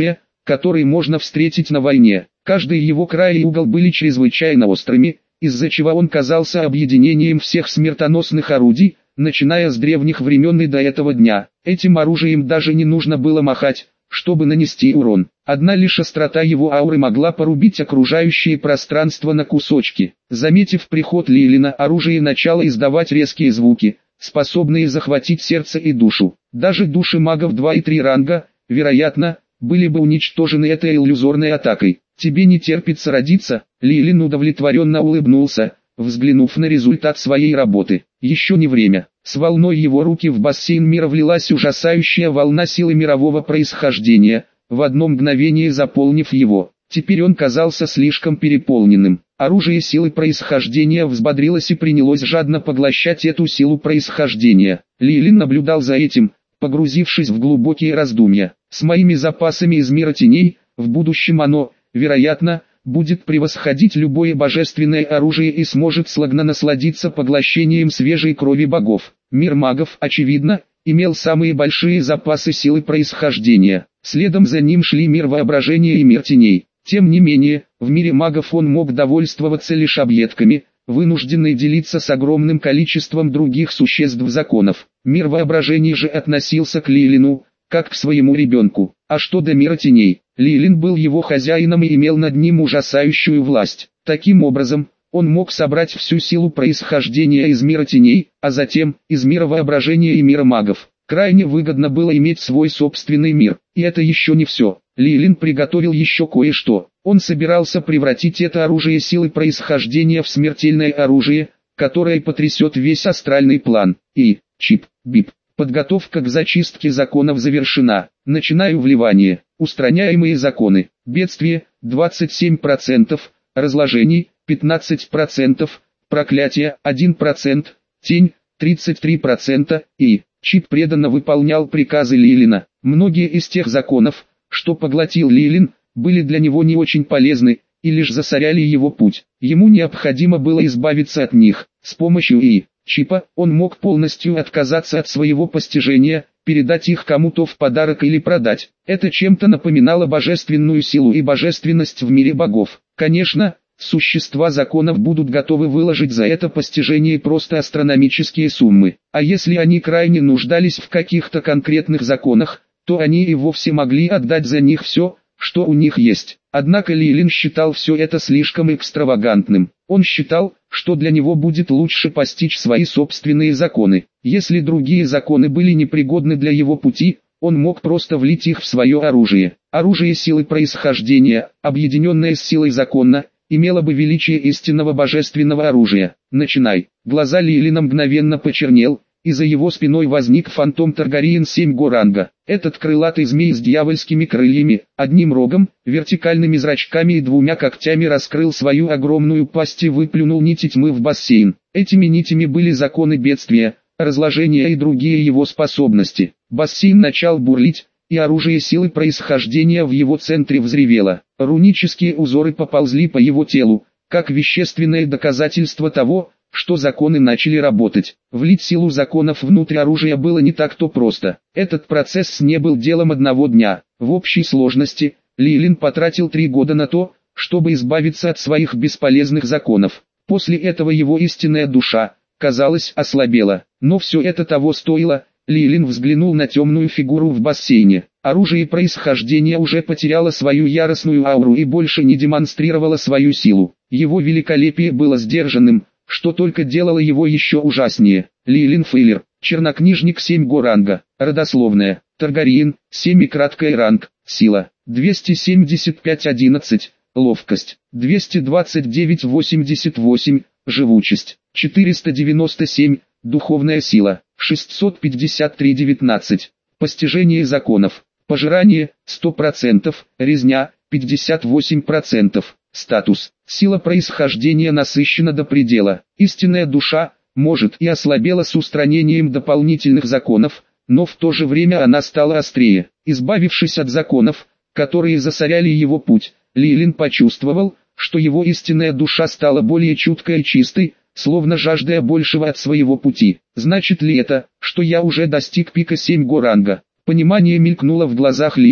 который можно встретить на войне. Каждый его край и угол были чрезвычайно острыми, из-за чего он казался объединением всех смертоносных орудий, начиная с древних времен и до этого дня. Этим оружием даже не нужно было махать, чтобы нанести урон. Одна лишь острота его ауры могла порубить окружающее пространство на кусочки. Заметив приход Лилина, оружие начало издавать резкие звуки, способные захватить сердце и душу. Даже души магов два и три ранга, вероятно, были бы уничтожены этой иллюзорной атакой. «Тебе не терпится родиться?» Лилин удовлетворенно улыбнулся, взглянув на результат своей работы. Еще не время. С волной его руки в бассейн мира влилась ужасающая волна силы мирового происхождения, в одно мгновение заполнив его. Теперь он казался слишком переполненным. Оружие силы происхождения взбодрилось и принялось жадно поглощать эту силу происхождения. Лилин наблюдал за этим, погрузившись в глубокие раздумья. С моими запасами из мира теней, в будущем оно, вероятно, будет превосходить любое божественное оружие и сможет слагно насладиться поглощением свежей крови богов. Мир магов, очевидно, имел самые большие запасы силы происхождения. Следом за ним шли мир воображения и мир теней. Тем не менее, в мире магов он мог довольствоваться лишь объедками, вынужденный делиться с огромным количеством других существ законов. Мир воображения же относился к Лилину, как к своему ребенку. А что до мира теней? Лилин был его хозяином и имел над ним ужасающую власть. Таким образом, он мог собрать всю силу происхождения из мира теней, а затем, из мира воображения и мира магов. Крайне выгодно было иметь свой собственный мир. И это еще не все. Лилин приготовил еще кое-что. Он собирался превратить это оружие силы происхождения в смертельное оружие, которое потрясет весь астральный план. И, чип, бип. Подготовка к зачистке законов завершена. Начинаю вливание. Устраняемые законы. Бедствие – двадцать семь процентов, разложений – пятнадцать процентов, проклятие – один процент, тень – тридцать три процента и... Чип преданно выполнял приказы Лилина. Многие из тех законов, что поглотил Лилин, были для него не очень полезны, и лишь засоряли его путь. Ему необходимо было избавиться от них. С помощью И. Чипа он мог полностью отказаться от своего постижения, передать их кому-то в подарок или продать. Это чем-то напоминало божественную силу и божественность в мире богов. Конечно, существа законов будут готовы выложить за это постижение просто астрономические суммы. А если они крайне нуждались в каких-то конкретных законах, то они и вовсе могли отдать за них все, что у них есть. Однако Лилин считал все это слишком экстравагантным. Он считал, что для него будет лучше постичь свои собственные законы. Если другие законы были непригодны для его пути, он мог просто влить их в свое оружие. Оружие силы происхождения, объединенное с силой закона, имело бы величие истинного божественного оружия. Начинай. Глаза Лилина мгновенно почернел, и за его спиной возник фантом Таргариен семь ранга. Этот крылатый змей с дьявольскими крыльями, одним рогом, вертикальными зрачками и двумя когтями раскрыл свою огромную пасть и выплюнул нити тьмы в бассейн. Этими нитями были законы бедствия, разложения и другие его способности. Бассейн начал бурлить, и оружие силы происхождения в его центре взревело. Рунические узоры поползли по его телу, как вещественное доказательство того, что законы начали работать. Влить силу законов внутрь оружия было не так-то просто. Этот процесс не был делом одного дня. В общей сложности, Лилин потратил три года на то, чтобы избавиться от своих бесполезных законов. После этого его истинная душа, казалось, ослабела. Но все это того стоило. Лилин взглянул на темную фигуру в бассейне. Оружие происхождения уже потеряло свою яростную ауру и больше не демонстрировало свою силу. Его великолепие было сдержанным, что только делало его еще ужаснее. Лилин Фейлер, чернокнижник семь ранга, родословная, Таргариен, семь и краткая ранг, сила, двести семьдесят пять одиннадцать, ловкость, двести двадцать девять восемьдесят восемь, живучесть, четыреста девяносто семь, духовная сила, шестьсот пятьдесят три девятнадцать, постижение законов, пожирание, сто процентов, резня, пятьдесят восемь процентов. Статус. Сила происхождения насыщена до предела. Истинная душа, может, и ослабела с устранением дополнительных законов, но в то же время она стала острее. Избавившись от законов, которые засоряли его путь, Лилин почувствовал, что его истинная душа стала более чуткой и чистой, словно жаждая большего от своего пути. Значит ли это, что я уже достиг пика семь ранга? Понимание мелькнуло в глазах Лилина.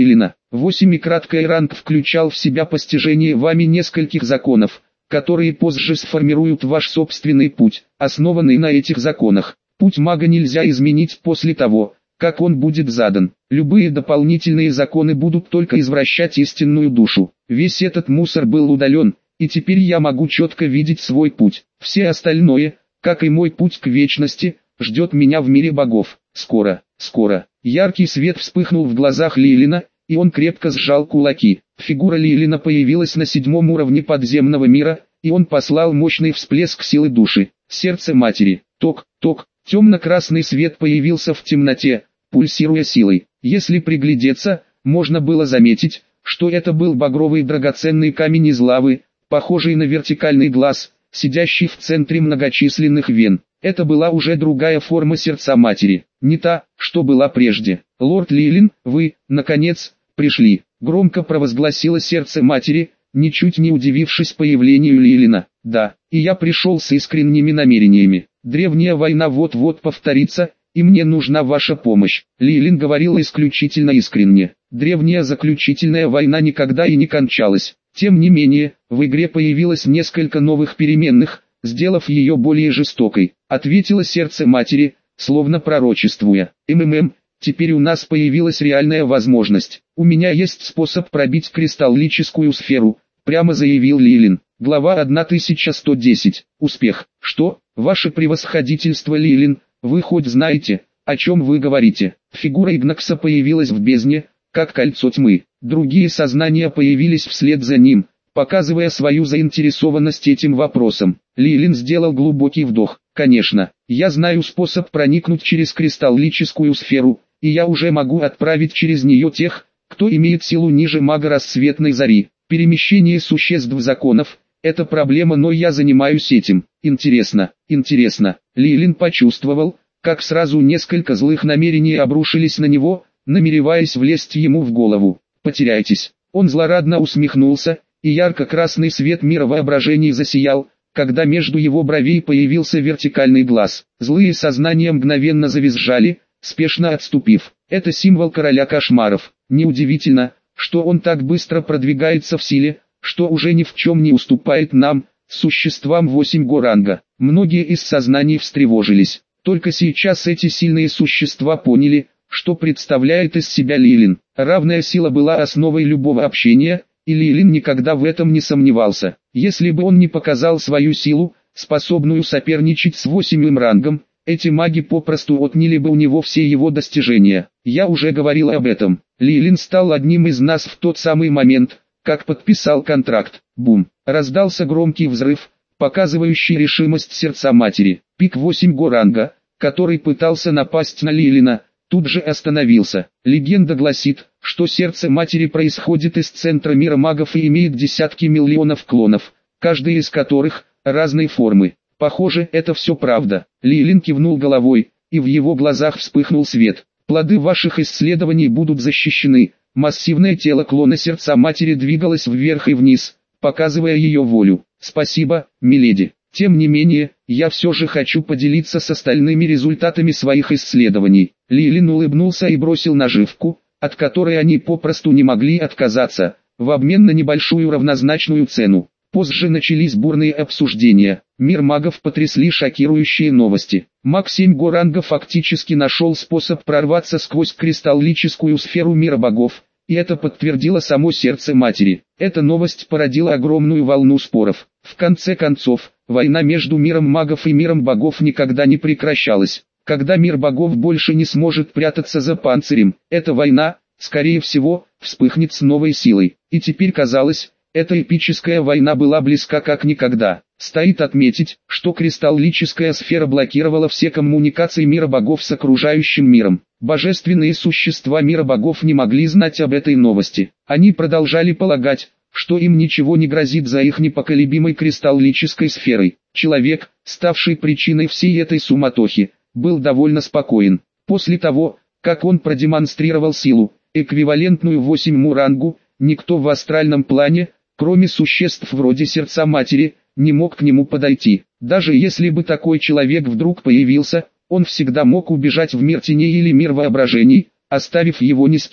восемь и краткий ранг включал в себя постижение вами нескольких законов, которые позже сформируют ваш собственный путь, основанный на этих законах. Путь мага нельзя изменить после того, как он будет задан. Любые дополнительные законы будут только извращать истинную душу. Весь этот мусор был удален, и теперь я могу четко видеть свой путь. Все остальное, как и мой путь к вечности, ждет меня в мире богов. Скоро, скоро. Яркий свет вспыхнул в глазах Лилина, и он крепко сжал кулаки. Фигура Лилина появилась на седьмом уровне подземного мира, и он послал мощный всплеск силы души. Сердце матери. Ток, ток. Темно-красный свет появился в темноте, пульсируя силой. Если приглядеться, можно было заметить, что это был багровый драгоценный камень из лавы, похожий на вертикальный глаз, сидящий в центре многочисленных вен. Это была уже другая форма сердца матери, не та, что была прежде. «Лорд Лилин, вы, наконец, пришли», — громко провозгласило сердце матери, ничуть не удивившись появлению Лилина. «Да, и я пришел с искренними намерениями. Древняя война вот-вот повторится, и мне нужна ваша помощь». Лилин говорил исключительно искренне. Древняя заключительная война никогда и не кончалась. Тем не менее, в игре появилось несколько новых переменных, сделав ее более жестокой. Ответило сердце матери, словно пророчествуя. «МММ, теперь у нас появилась реальная возможность. У меня есть способ пробить кристаллическую сферу», прямо заявил Лилин. Глава тысяча сто десять. Успех. «Что, ваше превосходительство Лилин, вы хоть знаете, о чем вы говорите?» Фигура Игнакса появилась в бездне, как кольцо тьмы. Другие сознания появились вслед за ним, показывая свою заинтересованность этим вопросом. Лилин сделал глубокий вдох. «Конечно, я знаю способ проникнуть через кристаллическую сферу, и я уже могу отправить через нее тех, кто имеет силу ниже мага рассветной зари. Перемещение существ законов – это проблема, но я занимаюсь этим. Интересно, интересно». Лилин почувствовал, как сразу несколько злых намерений обрушились на него, намереваясь влезть ему в голову. «Потеряйтесь». Он злорадно усмехнулся, и ярко-красный свет мира воображений засиял, когда между его бровей появился вертикальный глаз. Злые сознания мгновенно завизжали, спешно отступив. Это символ короля кошмаров. Неудивительно, что он так быстро продвигается в силе, что уже ни в чем не уступает нам, существам восемь го ранга. Многие из сознаний встревожились. Только сейчас эти сильные существа поняли, что представляет из себя Лилин. Равная сила была основой любого общения, и Лилин никогда в этом не сомневался. Если бы он не показал свою силу, способную соперничать с восьмым рангом, эти маги попросту отняли бы у него все его достижения. Я уже говорил об этом. Лилин стал одним из нас в тот самый момент, как подписал контракт. Бум! Раздался громкий взрыв, показывающий решимость сердца матери. Пик восемь го ранга, который пытался напасть на Лилина, тут же остановился. Легенда гласит, что сердце матери происходит из центра мира магов и имеет десятки миллионов клонов, каждый из которых разной формы. Похоже, это все правда. Лилин кивнул головой, и в его глазах вспыхнул свет. Плоды ваших исследований будут защищены. Массивное тело клона сердца матери двигалось вверх и вниз, показывая ее волю. Спасибо, миледи. Тем не менее, я все же хочу поделиться с остальными результатами своих исследований. Лилин улыбнулся и бросил наживку, от которой они попросту не могли отказаться, в обмен на небольшую равнозначную цену. Позже начались бурные обсуждения. Мир магов потрясли шокирующие новости. Маг семь го ранга фактически нашел способ прорваться сквозь кристаллическую сферу мира богов, и это подтвердило само сердце матери. Эта новость породила огромную волну споров. В конце концов, война между миром магов и миром богов никогда не прекращалась. Когда мир богов больше не сможет прятаться за панцирем, эта война, скорее всего, вспыхнет с новой силой. И теперь казалось, эта эпическая война была близка как никогда. Стоит отметить, что кристаллическая сфера блокировала все коммуникации мира богов с окружающим миром. Божественные существа мира богов не могли знать об этой новости. Они продолжали полагать, что им ничего не грозит за их непоколебимой кристаллической сферой. Человек, ставший причиной всей этой суматохи, был довольно спокоен. После того, как он продемонстрировал силу, эквивалентную восьмому рангу, никто в астральном плане, кроме существ вроде сердца матери, не мог к нему подойти. Даже если бы такой человек вдруг появился, он всегда мог убежать в мир теней или мир воображений, оставив его ни с чем.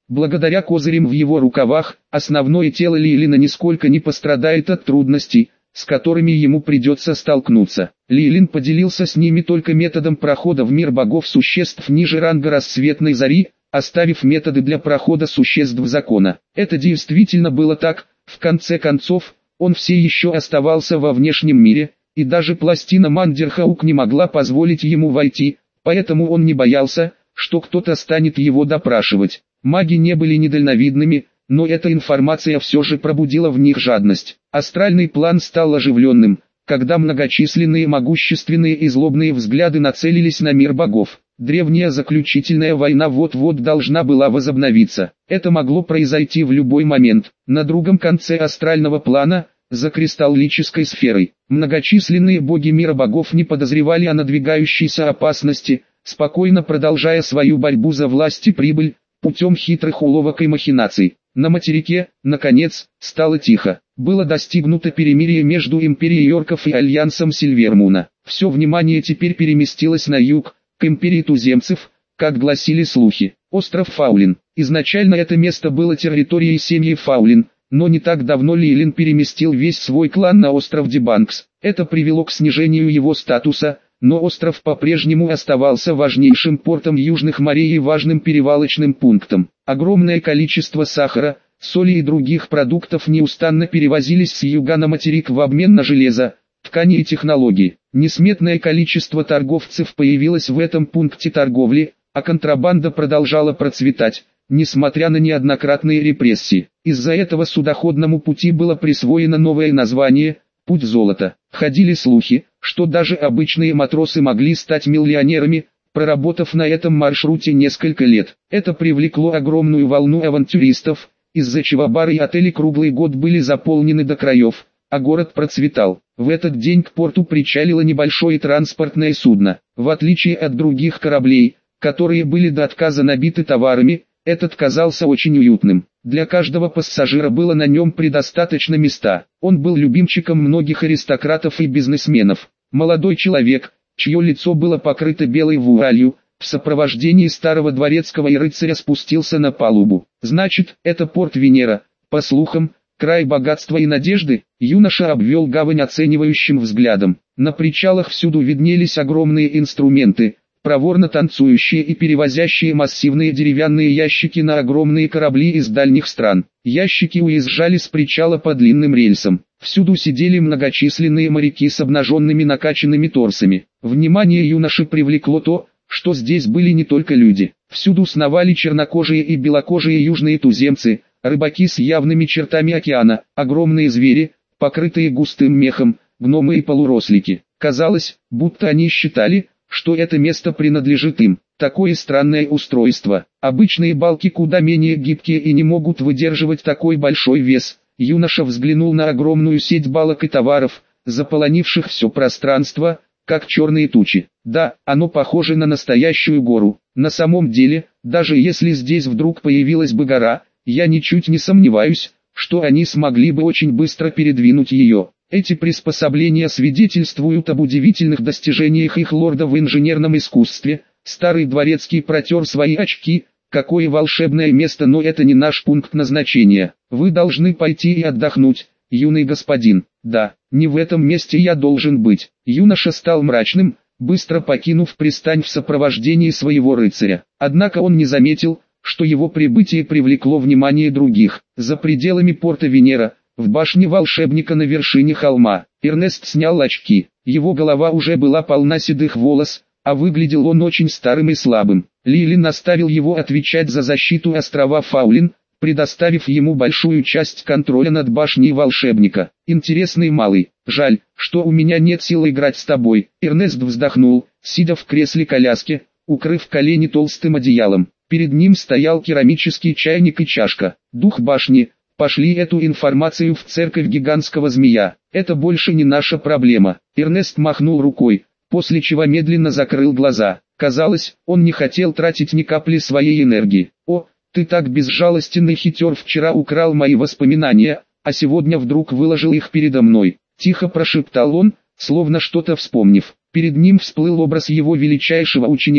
Благодаря козырям в его рукавах, основное тело Лилина нисколько не пострадает от трудностей, с которыми ему придется столкнуться. Лилин поделился с ними только методом прохода в мир богов существ ниже ранга рассветной зари, оставив методы для прохода существ закона. Это действительно было так, в конце концов, он все еще оставался во внешнем мире, и даже пластина Мандерхаук не могла позволить ему войти, поэтому он не боялся, что кто-то станет его допрашивать. Маги не были недальновидными, но эта информация все же пробудила в них жадность. Астральный план стал оживленным, когда многочисленные могущественные и злобные взгляды нацелились на мир богов. Древняя заключительная война вот-вот должна была возобновиться. Это могло произойти в любой момент. На другом конце астрального плана, за кристаллической сферой, многочисленные боги мира богов не подозревали о надвигающейся опасности, спокойно продолжая свою борьбу за власть и прибыль, путем хитрых уловок и махинаций. На материке, наконец, стало тихо. Было достигнуто перемирие между Империей Йорков и Альянсом Сильвермуна. Все внимание теперь переместилось на юг, к Империи Туземцев, как гласили слухи. Остров Фаулин. Изначально это место было территорией семьи Фаулин, но не так давно Лилин переместил весь свой клан на остров Дебанкс. Это привело к снижению его статуса, но остров по-прежнему оставался важнейшим портом южных морей и важным перевалочным пунктом. Огромное количество сахара, соли и других продуктов неустанно перевозились с юга на материк в обмен на железо, ткани и технологии. Несметное количество торговцев появилось в этом пункте торговли, а контрабанда продолжала процветать, несмотря на неоднократные репрессии. Из-за этого судоходному пути было присвоено новое название – «Путь золота». Ходили слухи, что даже обычные матросы могли стать миллионерами, проработав на этом маршруте несколько лет. Это привлекло огромную волну авантюристов, из-за чего бары и отели круглый год были заполнены до краев, а город процветал. В этот день к порту причалило небольшое транспортное судно. В отличие от других кораблей, которые были до отказа набиты товарами, этот казался очень уютным. Для каждого пассажира было на нем предостаточно места. Он был любимчиком многих аристократов и бизнесменов. Молодой человек, чье лицо было покрыто белой вуалью, в сопровождении старого дворецкого и рыцаря спустился на палубу. Значит, это порт Венера, по слухам, край богатства и надежды. Юноша обвел гавань оценивающим взглядом. На причалах всюду виднелись огромные инструменты, проворно танцующие и перевозящие массивные деревянные ящики на огромные корабли из дальних стран. Ящики уезжали с причала по длинным рельсам. Всюду сидели многочисленные моряки с обнаженными накачанными торсами. Внимание юноши привлекло то, что здесь были не только люди. Всюду сновали чернокожие и белокожие южные туземцы, рыбаки с явными чертами океана, огромные звери, покрытые густым мехом, гномы и полурослики. Казалось, будто они считали, что это место принадлежит им. Такое странное устройство. Обычные балки куда менее гибкие и не могут выдерживать такой большой вес. Юноша взглянул на огромную сеть балок и товаров, заполонивших все пространство, как черные тучи. Да, оно похоже на настоящую гору. На самом деле, даже если здесь вдруг появилась бы гора, я ничуть не сомневаюсь, что они смогли бы очень быстро передвинуть ее. Эти приспособления свидетельствуют об удивительных достижениях их лорда в инженерном искусстве. Старый дворецкий протер свои очки. Какое волшебное место, но это не наш пункт назначения. Вы должны пойти и отдохнуть, юный господин. Да, не в этом месте я должен быть. Юноша стал мрачным, быстро покинув пристань в сопровождении своего рыцаря. Однако он не заметил, что его прибытие привлекло внимание других. За пределами порта Венера, в башне волшебника на вершине холма, Эрнест снял очки. Его голова уже была полна седых волос, а выглядел он очень старым и слабым. Лилин наставил его отвечать за защиту острова Фаулин, предоставив ему большую часть контроля над башней волшебника. «Интересный малый, жаль, что у меня нет сил играть с тобой». Эрнест вздохнул, сидя в кресле коляски, укрыв колени толстым одеялом. Перед ним стоял керамический чайник и чашка. «Дух башни, пошли эту информацию в церковь гигантского змея. Это больше не наша проблема». Эрнест махнул рукой, после чего медленно закрыл глаза. Казалось, он не хотел тратить ни капли своей энергии. «О, ты так безжалостен и хитер, вчера украл мои воспоминания, а сегодня вдруг выложил их передо мной», — тихо прошептал он, словно что-то вспомнив. Перед ним всплыл образ его величайшего ученика,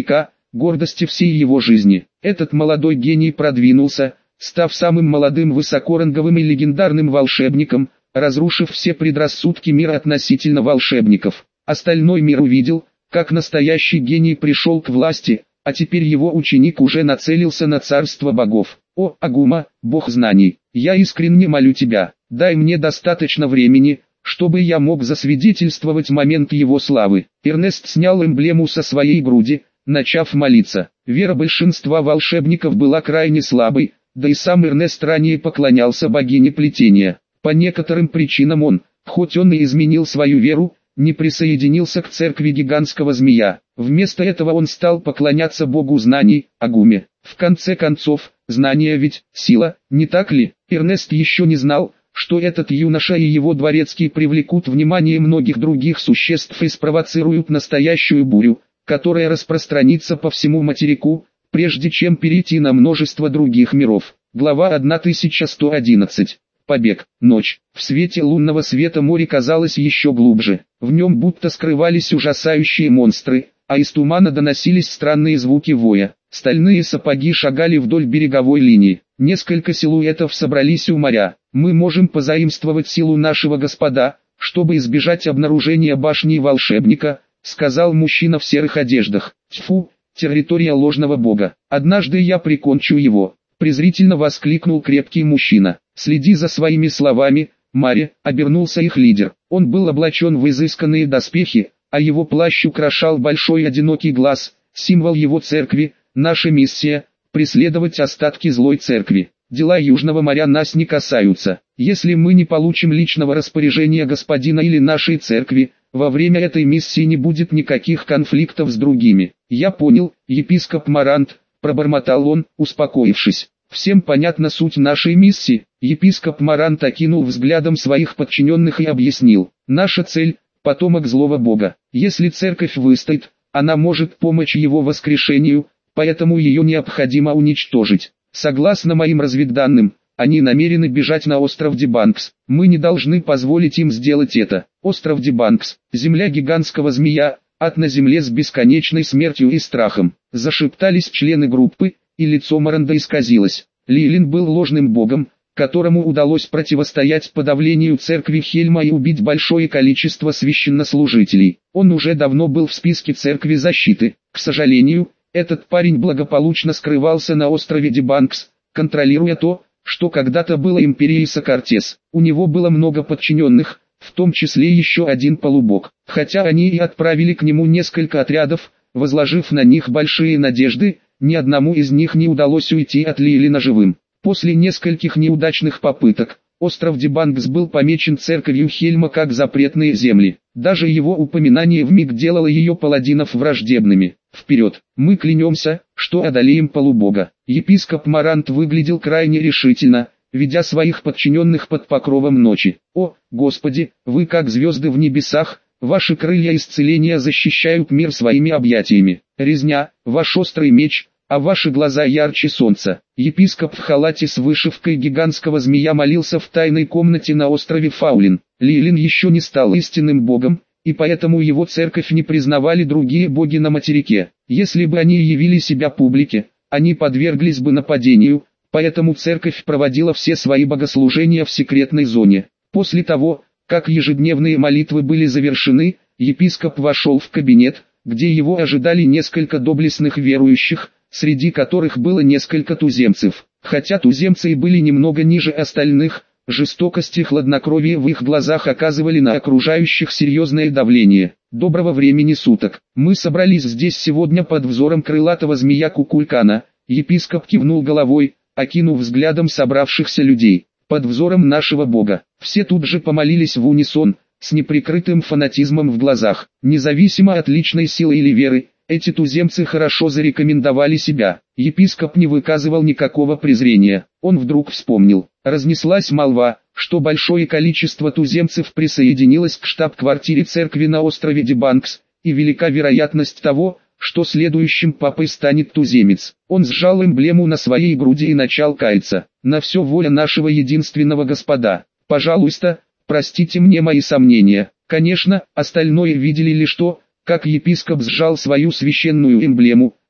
гордости всей его жизни. Этот молодой гений продвинулся, став самым молодым высокоранговым и легендарным волшебником, разрушив все предрассудки мира относительно волшебников. Остальной мир увидел, как настоящий гений пришел к власти, а теперь его ученик уже нацелился на царство богов. О, Агума, бог знаний, я искренне молю тебя, дай мне достаточно времени, чтобы я мог засвидетельствовать момент его славы. Эрнест снял эмблему со своей груди, начав молиться. Вера большинства волшебников была крайне слабой, да и сам Эрнест ранее поклонялся богине плетения. По некоторым причинам он, хоть он и изменил свою веру, не присоединился к церкви гигантского змея. Вместо этого он стал поклоняться богу знаний, Агуме. В конце концов, знание ведь сила, не так ли? Эрнест еще не знал, что этот юноша и его дворецкий привлекут внимание многих других существ и спровоцируют настоящую бурю, которая распространится по всему материку, прежде чем перейти на множество других миров. Глава тысяча сто одиннадцать. Побег. Ночь. В свете лунного света море казалось еще глубже. В нем будто скрывались ужасающие монстры, а из тумана доносились странные звуки воя. Стальные сапоги шагали вдоль береговой линии. Несколько силуэтов собрались у моря. Мы можем позаимствовать силу нашего Господа, чтобы избежать обнаружения башни волшебника, сказал мужчина в серых одеждах. Тьфу, территория ложного бога. Однажды я прикончу его. Презрительно воскликнул крепкий мужчина. Следи за своими словами, Мари, обернулся их лидер. Он был облачен в изысканные доспехи, а его плащ украшал большой одинокий глаз, символ его церкви. Наша миссия – преследовать остатки злой церкви. Дела Южного моря нас не касаются. Если мы не получим личного распоряжения господина или нашей церкви, во время этой миссии не будет никаких конфликтов с другими. Я понял, епископ Марант, пробормотал он, успокоившись. Всем понятна суть нашей миссии. Епископ Марант окинул взглядом своих подчиненных и объяснил. Наша цель – потомок злого бога. Если церковь выстоит, она может помочь его воскрешению, поэтому ее необходимо уничтожить. Согласно моим разведданным, они намерены бежать на остров Дебанкс. Мы не должны позволить им сделать это. Остров Дебанкс, земля гигантского змея, ад на земле с бесконечной смертью и страхом. Зашептались члены группы, и лицо Маранда исказилось. Лилин был ложным богом, которому удалось противостоять подавлению церкви Хельма и убить большое количество священнослужителей. Он уже давно был в списке церкви защиты. К сожалению, этот парень благополучно скрывался на острове Дебанкс, контролируя то, что когда-то было империей Сокартес. У него было много подчиненных, в том числе еще один полубог. Хотя они и отправили к нему несколько отрядов, возложив на них большие надежды, ни одному из них не удалось уйти от Лилина живым. После нескольких неудачных попыток, остров Дебанкс был помечен церковью Хельма как запретные земли. Даже его упоминание вмиг делало ее паладинов враждебными. Вперед, мы клянемся, что одолеем полубога. Епископ Марант выглядел крайне решительно, ведя своих подчиненных под покровом ночи. О, Господи, вы как звезды в небесах, ваши крылья исцеления защищают мир своими объятиями. Резня, ваш острый меч, а ваши глаза ярче солнца. Епископ в халате с вышивкой гигантского змея молился в тайной комнате на острове Фаулин. Лилин еще не стал истинным богом, и поэтому его церковь не признавали другие боги на материке. Если бы они явили себя публике, они подверглись бы нападению, поэтому церковь проводила все свои богослужения в секретной зоне. После того, как ежедневные молитвы были завершены, епископ вошел в кабинет, где его ожидали несколько доблестных верующих, среди которых было несколько туземцев. Хотя туземцы и были немного ниже остальных, жестокость и хладнокровие в их глазах оказывали на окружающих серьезное давление. Доброго времени суток. Мы собрались здесь сегодня под взором крылатого змея Кукулькана. Епископ кивнул головой, окинув взглядом собравшихся людей. Под взором нашего бога. Все тут же помолились в унисон, с неприкрытым фанатизмом в глазах. Независимо от личной силы или веры, эти туземцы хорошо зарекомендовали себя. Епископ не выказывал никакого презрения. Он вдруг вспомнил. Разнеслась молва, что большое количество туземцев присоединилось к штаб-квартире церкви на острове Дебанкс, и велика вероятность того, что следующим папой станет туземец. Он сжал эмблему на своей груди и начал каяться. На все воля нашего единственного Господа. Пожалуйста, простите мне мои сомнения. Конечно, остальное видели лишь то, как епископ сжал свою священную эмблему,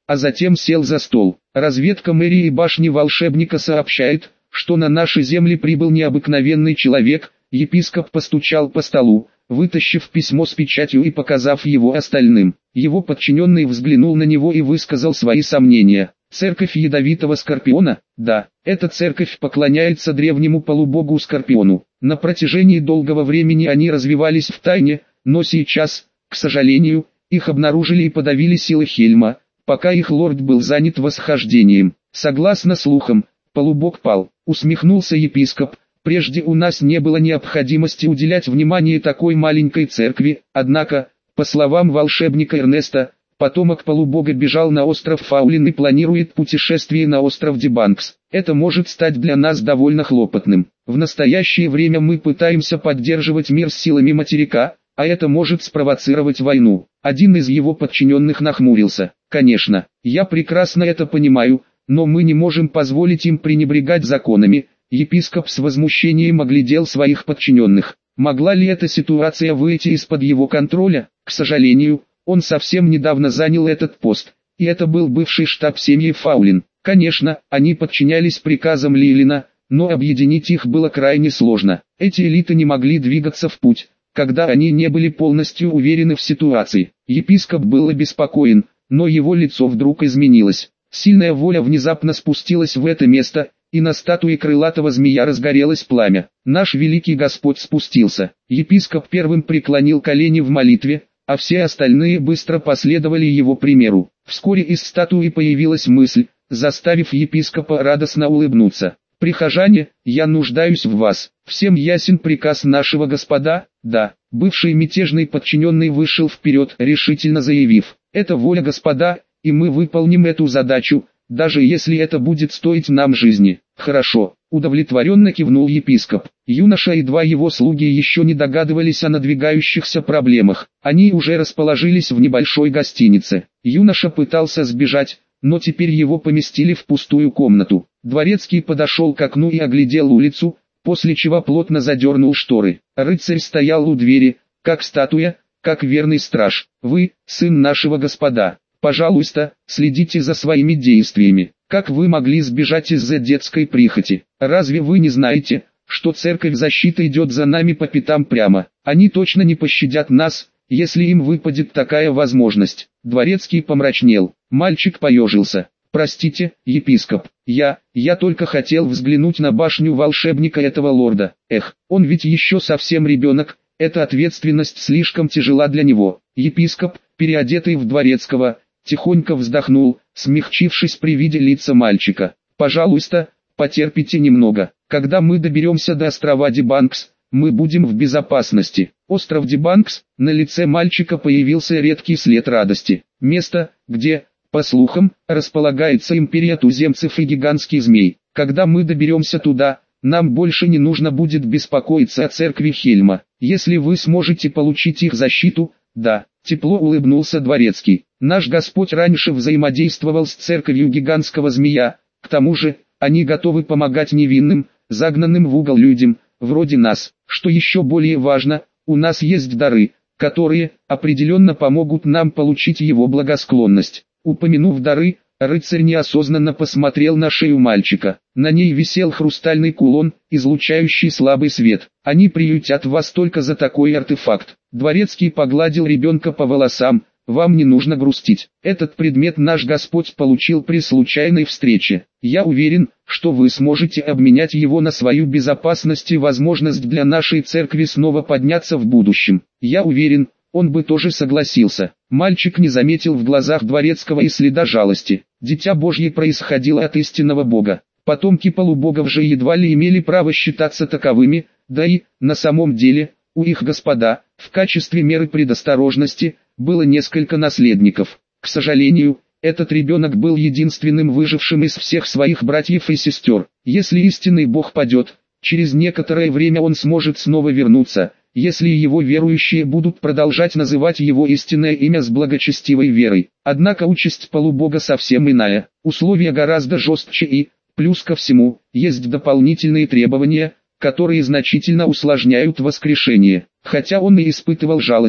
а затем сел за стол. Разведка мэрии башни волшебника сообщает, что на наши земли прибыл необыкновенный человек. Епископ постучал по столу, вытащив письмо с печатью и показав его остальным. Его подчиненный взглянул на него и высказал свои сомнения. Церковь ядовитого Скорпиона? Да, эта церковь поклоняется древнему полубогу Скорпиону. На протяжении долгого времени они развивались в тайне, но сейчас, к сожалению, их обнаружили и подавили силы Хельма, пока их лорд был занят восхождением. Согласно слухам, полубог пал. Усмехнулся епископ. Прежде у нас не было необходимости уделять внимание такой маленькой церкви, однако, по словам волшебника Эрнеста, потомок полубога бежал на остров Фаулин и планирует путешествие на остров Дебанкс. Это может стать для нас довольно хлопотным. В настоящее время мы пытаемся поддерживать мир с силами материка, а это может спровоцировать войну. Один из его подчиненных нахмурился. Конечно, я прекрасно это понимаю, но мы не можем позволить им пренебрегать законами. Епископ с возмущением оглядел своих подчиненных. Могла ли эта ситуация выйти из-под его контроля? К сожалению, он совсем недавно занял этот пост, и это был бывший штаб семьи Фаулин. Конечно, они подчинялись приказам Лилина, но объединить их было крайне сложно. Эти элиты не могли двигаться в путь, когда они не были полностью уверены в ситуации. Епископ был обеспокоен, но его лицо вдруг изменилось. Сильная воля внезапно спустилась в это место, и на статуе крылатого змея разгорелось пламя. Наш великий Господь спустился. Епископ первым преклонил колени в молитве, а все остальные быстро последовали его примеру. Вскоре из статуи появилась мысль, заставив епископа радостно улыбнуться. «Прихожане, я нуждаюсь в вас. Всем ясен приказ нашего Господа?» «Да». Бывший мятежный подчиненный вышел вперед, решительно заявив: «Это воля Господа, и мы выполним эту задачу, даже если это будет стоить нам жизни». «Хорошо», — удовлетворенно кивнул епископ. Юноша и два его слуги еще не догадывались о надвигающихся проблемах. Они уже расположились в небольшой гостинице. Юноша пытался сбежать, но теперь его поместили в пустую комнату. Дворецкий подошел к окну и оглядел улицу, после чего плотно задернул шторы. Рыцарь стоял у двери, как статуя, как верный страж. «Вы, сын нашего Господа. Пожалуйста, следите за своими действиями. Как вы могли сбежать из-за детской прихоти? Разве вы не знаете, что церковь защиты идет за нами по пятам прямо? Они точно не пощадят нас, если им выпадет такая возможность». Дворецкий помрачнел. Мальчик поежился. «Простите, епископ, я, я только хотел взглянуть на башню волшебника этого лорда. Эх, он ведь еще совсем ребенок, эта ответственность слишком тяжела для него». Епископ, переодетый в дворецкого, тихонько вздохнул, смягчившись при виде лица мальчика. «Пожалуйста, потерпите немного. Когда мы доберемся до острова Дебанкс, мы будем в безопасности». Остров Дебанкс, на лице мальчика появился редкий след радости. Место, где, по слухам, располагается империя туземцев и гигантский змей. Когда мы доберемся туда, нам больше не нужно будет беспокоиться о церкви Хельма. Если вы сможете получить их защиту, да. Тепло улыбнулся Дворецкий. Наш Господь раньше взаимодействовал с церковью гигантского змея, к тому же, они готовы помогать невинным, загнанным в угол людям, вроде нас. Что еще более важно, у нас есть дары, которые, определенно помогут нам получить его благосклонность. Упомянув дары, рыцарь неосознанно посмотрел на шею мальчика. На ней висел хрустальный кулон, излучающий слабый свет. Они приютят вас только за такой артефакт. Дворецкий погладил ребенка по волосам. «Вам не нужно грустить. Этот предмет наш Господь получил при случайной встрече. Я уверен, что вы сможете обменять его на свою безопасность и возможность для нашей церкви снова подняться в будущем. Я уверен, он бы тоже согласился». Мальчик не заметил в глазах Дворецкого и следа жалости. Дитя Божье происходило от истинного Бога. Потомки полубогов же едва ли имели право считаться таковыми, да и, на самом деле, у их Господа, в качестве меры предосторожности, было несколько наследников. К сожалению, этот ребенок был единственным выжившим из всех своих братьев и сестер. Если истинный Бог падет, через некоторое время он сможет снова вернуться, если его верующие будут продолжать называть его истинное имя с благочестивой верой. Однако участь полубога совсем иная, условия гораздо жестче и, плюс ко всему, есть дополнительные требования, которые значительно усложняют воскрешение. Хотя он и испытывал жалость,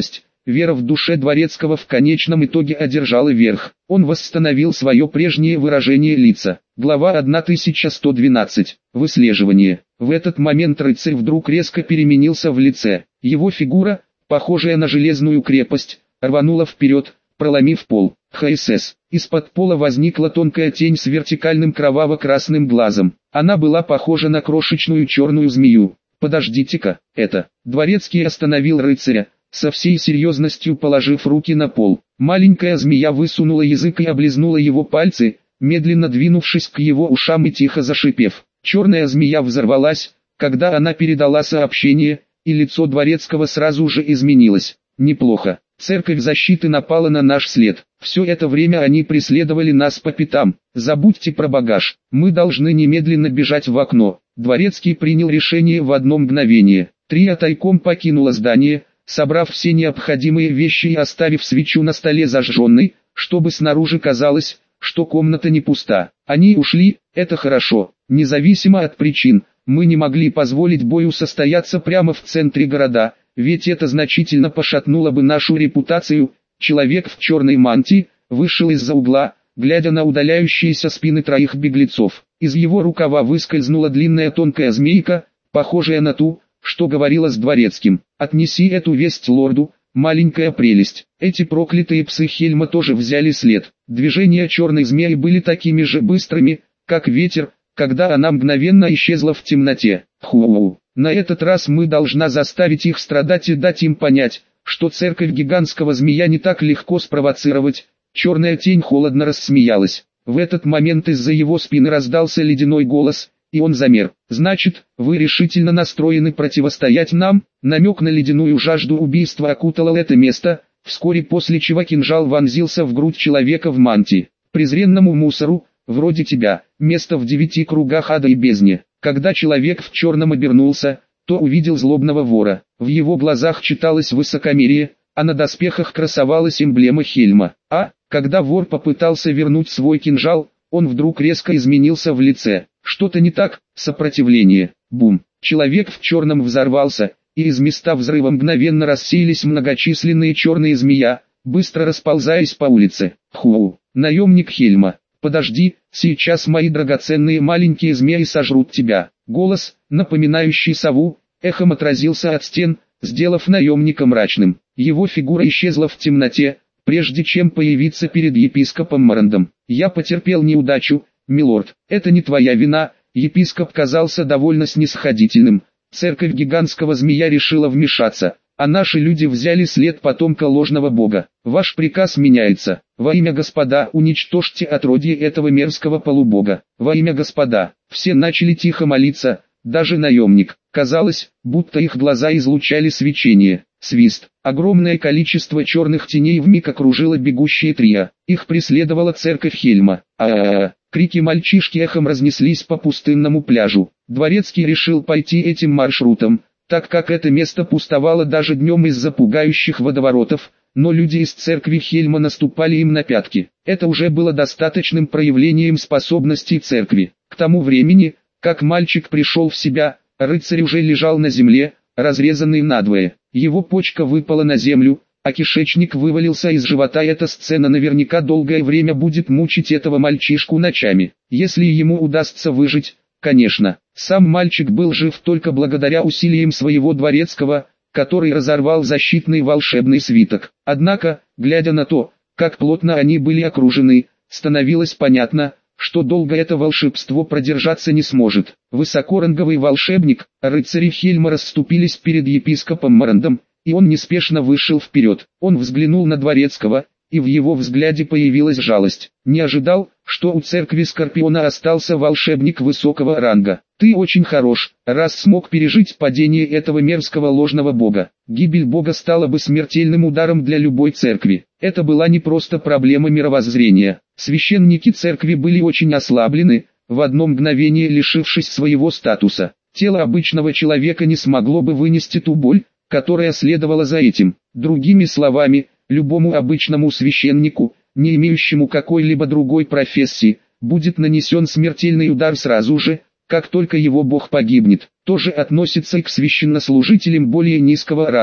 вера в душе Дворецкого в конечном итоге одержала верх. Он восстановил свое прежнее выражение лица. Глава тысяча сто двенадцать. Выслеживание. В этот момент рыцарь вдруг резко переменился в лице. Его фигура, похожая на железную крепость, рванула вперед, проломив пол. ХСС. Из-под пола возникла тонкая тень с вертикальным кроваво-красным глазом. Она была похожа на крошечную черную змею. «Подождите-ка, это...» Дворецкий остановил рыцаря, со всей серьезностью положив руки на пол. Маленькая змея высунула язык и облизнула его пальцы, медленно двинувшись к его ушам и тихо зашипев. Черная змея взорвалась, когда она передала сообщение, и лицо Дворецкого сразу же изменилось. «Неплохо. Церковь защиты напала на наш след. Все это время они преследовали нас по пятам. Забудьте про багаж. Мы должны немедленно бежать в окно». Дворецкий принял решение в одно мгновение. Трия тайком покинула здание, собрав все необходимые вещи и оставив свечу на столе зажженной, чтобы снаружи казалось, что комната не пуста. Они ушли, это хорошо. Независимо от причин, мы не могли позволить бою состояться прямо в центре города, ведь это значительно пошатнуло бы нашу репутацию. Человек в черной мантии вышел из-за угла, глядя на удаляющиеся спины троих беглецов. Из его рукава выскользнула длинная тонкая змейка, похожая на ту, что говорила с Дворецким. «Отнеси эту весть лорду, маленькая прелесть». Эти проклятые псы Хельма тоже взяли след. Движения черной змеи были такими же быстрыми, как ветер, когда она мгновенно исчезла в темноте. Ху-у. На этот раз мы должна заставить их страдать и дать им понять, что церковь гигантского змея не так легко спровоцировать. Черная тень холодно рассмеялась. В этот момент из-за его спины раздался ледяной голос, и он замер. «Значит, вы решительно настроены противостоять нам?» Намек на ледяную жажду убийства окутал это место, вскоре после чего кинжал вонзился в грудь человека в мантии. «Презренному мусору, вроде тебя, место в девяти кругах ада и бездне». Когда человек в черном обернулся, то увидел злобного вора. В его глазах читалось высокомерие, а на доспехах красовалась эмблема Хельма. А, когда вор попытался вернуть свой кинжал, он вдруг резко изменился в лице. Что-то не так, сопротивление. Бум. Человек в черном взорвался, и из места взрыва мгновенно рассеялись многочисленные черные змея, быстро расползаясь по улице. Ху. Наемник Хельма. «Подожди, сейчас мои драгоценные маленькие змеи сожрут тебя». Голос, напоминающий сову, эхом отразился от стен, сделав наемника мрачным. Его фигура исчезла в темноте, прежде чем появиться перед епископом Марандом. «Я потерпел неудачу, милорд, это не твоя вина». Епископ казался довольно снисходительным. Церковь гигантского змея решила вмешаться, а наши люди взяли след потомка ложного бога. Ваш приказ меняется. Во имя Господа, уничтожьте отродье этого мерзкого полубога. Во имя Господа. Все начали тихо молиться, даже наемник. Казалось, будто их глаза излучали свечение. Свист. Огромное количество черных теней вмиг окружило бегущие трио. Их преследовала церковь Хельма. А-а-а. Крики мальчишки эхом разнеслись по пустынному пляжу. Дворецкий решил пойти этим маршрутом, так как это место пустовало даже днем из-за пугающих водоворотов, но люди из церкви Хельма наступали им на пятки. Это уже было достаточным проявлением способностей церкви. К тому времени, как мальчик пришел в себя, рыцарь уже лежал на земле, разрезанный надвое. Его почка выпала на землю, а кишечник вывалился из живота. Эта сцена наверняка долгое время будет мучить этого мальчишку ночами. Если ему удастся выжить, конечно. Сам мальчик был жив только благодаря усилиям своего дворецкого, который разорвал защитный волшебный свиток. Однако, глядя на то, как плотно они были окружены, становилось понятно, что долго это волшебство продержаться не сможет. Высокоранговый волшебник, рыцари Хельма расступились перед епископом Марандом, и он неспешно вышел вперед. Он взглянул на дворецкого, и в его взгляде появилась жалость. Не ожидал, что у церкви Скорпиона остался волшебник высокого ранга. Ты очень хорош, раз смог пережить падение этого мерзкого ложного бога. Гибель бога стала бы смертельным ударом для любой церкви. Это была не просто проблема мировоззрения. Священники церкви были очень ослаблены, в одно мгновение лишившись своего статуса. Тело обычного человека не смогло бы вынести ту боль, которая следовала за этим. Другими словами, любому обычному священнику, не имеющему какой-либо другой профессии, будет нанесен смертельный удар сразу же, как только его бог погибнет. То же относится и к священнослужителям более низкого ранга.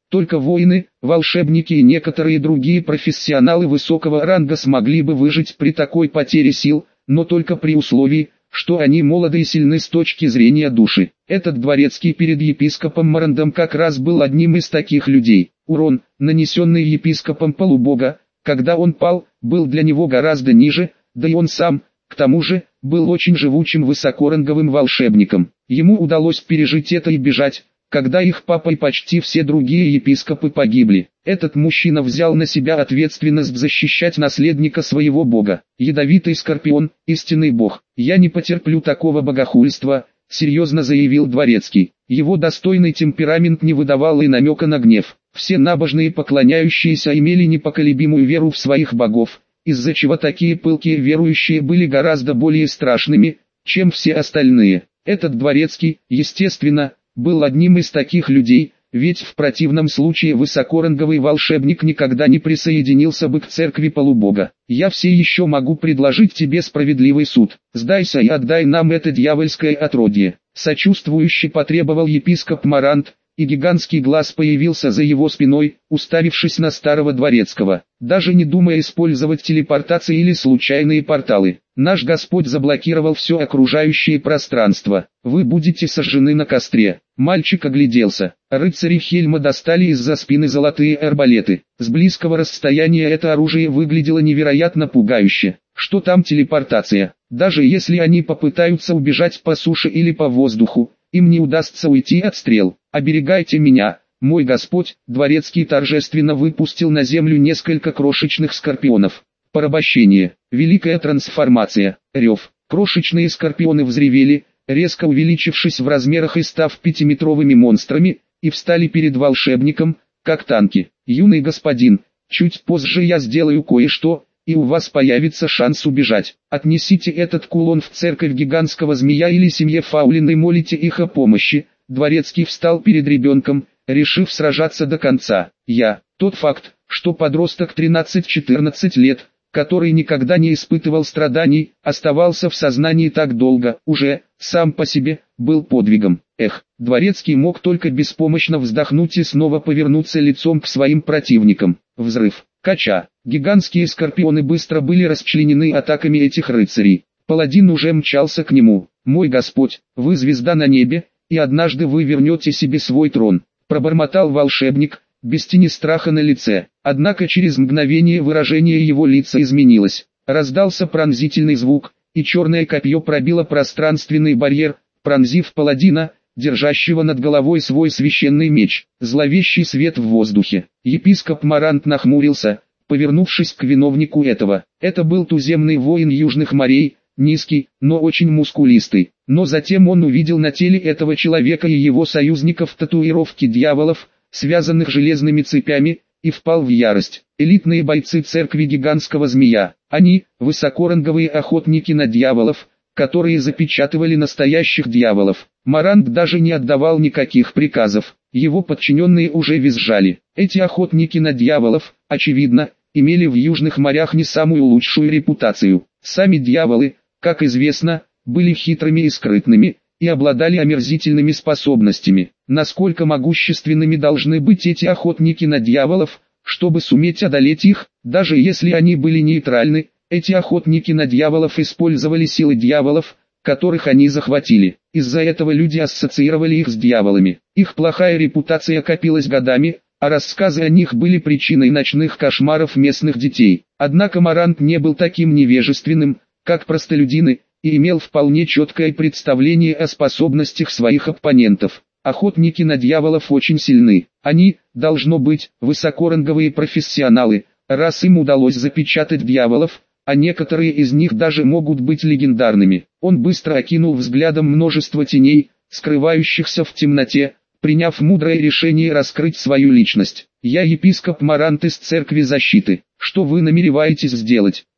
Только воины, волшебники и некоторые другие профессионалы высокого ранга смогли бы выжить при такой потере сил, но только при условии, что они молоды и сильны с точки зрения души. Этот дворецкий перед епископом Марандом как раз был одним из таких людей. Урон, нанесенный епископом полубога, когда он пал, был для него гораздо ниже, да и он сам, к тому же, был очень живучим высокоранговым волшебником. Ему удалось пережить это и бежать, когда их папа и почти все другие епископы погибли. Этот мужчина взял на себя ответственность защищать наследника своего бога. Ядовитый скорпион, истинный бог. «Я не потерплю такого богохульства», — серьезно заявил дворецкий. Его достойный темперамент не выдавал и намека на гнев. Все набожные поклоняющиеся имели непоколебимую веру в своих богов, из-за чего такие пылкие верующие были гораздо более страшными, чем все остальные. Этот дворецкий, естественно, был одним из таких людей, ведь в противном случае высокоранговый волшебник никогда не присоединился бы к церкви полубога. «Я все еще могу предложить тебе справедливый суд. Сдайся и отдай нам это дьявольское отродье», — сочувствующе потребовал епископ Марант, и гигантский глаз появился за его спиной, уставившись на старого дворецкого. «Даже не думая использовать телепортации или случайные порталы, наш Господь заблокировал все окружающее пространство. Вы будете сожжены на костре». Мальчик огляделся. Рыцари Хельма достали из-за спины золотые арбалеты. С близкого расстояния это оружие выглядело невероятно пугающе. Что там телепортация? Даже если они попытаются убежать по суше или по воздуху, им не удастся уйти от стрел. «Оберегайте меня, мой Господь!» Дворецкий торжественно выпустил на землю несколько крошечных скорпионов. Порабощение. Великая трансформация. Рев. Крошечные скорпионы взревели, резко увеличившись в размерах и став пятиметровыми монстрами, и встали перед волшебником, как танки. «Юный господин, чуть позже я сделаю кое-что, и у вас появится шанс убежать. Отнесите этот кулон в церковь гигантского змея или семье Фаулин и молите их о помощи». Дворецкий встал перед ребенком, решив сражаться до конца. «Я». Тот факт, что подросток тринадцать-четырнадцать лет, который никогда не испытывал страданий, оставался в сознании так долго, уже, сам по себе, был подвигом. Эх, дворецкий мог только беспомощно вздохнуть и снова повернуться лицом к своим противникам. Взрыв. Кача. Гигантские скорпионы быстро были расчленены атаками этих рыцарей. Паладин уже мчался к нему. «Мой Господь, вы звезда на небе, и однажды вы вернете себе свой трон», пробормотал волшебник, без тени страха на лице. Однако через мгновение выражение его лица изменилось. Раздался пронзительный звук, и черное копье пробило пространственный барьер, пронзив паладина, держащего над головой свой священный меч. Зловещий свет в воздухе. Епископ Марант нахмурился, повернувшись к виновнику этого. Это был туземный воин южных морей, низкий, но очень мускулистый. Но затем он увидел на теле этого человека и его союзников татуировки дьяволов, связанных железными цепями, и впал в ярость. Элитные бойцы церкви гигантского змея. Они, высокоранговые охотники на дьяволов, которые запечатывали настоящих дьяволов. Марант даже не отдавал никаких приказов. Его подчиненные уже визжали. Эти охотники на дьяволов, очевидно, имели в южных морях не самую лучшую репутацию. Сами дьяволы, как известно, были хитрыми и скрытными, и обладали омерзительными способностями. Насколько могущественными должны быть эти охотники на дьяволов, чтобы суметь одолеть их, даже если они были нейтральны? Эти охотники на дьяволов использовали силы дьяволов, которых они захватили. Из-за этого люди ассоциировали их с дьяволами. Их плохая репутация копилась годами, а рассказы о них были причиной ночных кошмаров местных детей. Однако Марант не был таким невежественным, как простолюдины, и имел вполне четкое представление о способностях своих оппонентов. Охотники на дьяволов очень сильны. Они, должно быть, высокоранговые профессионалы, раз им удалось запечатать дьяволов, а некоторые из них даже могут быть легендарными. Он быстро окинул взглядом множество теней, скрывающихся в темноте, приняв мудрое решение раскрыть свою личность. «Я епископ Марант из церкви защиты. Что вы намереваетесь сделать?»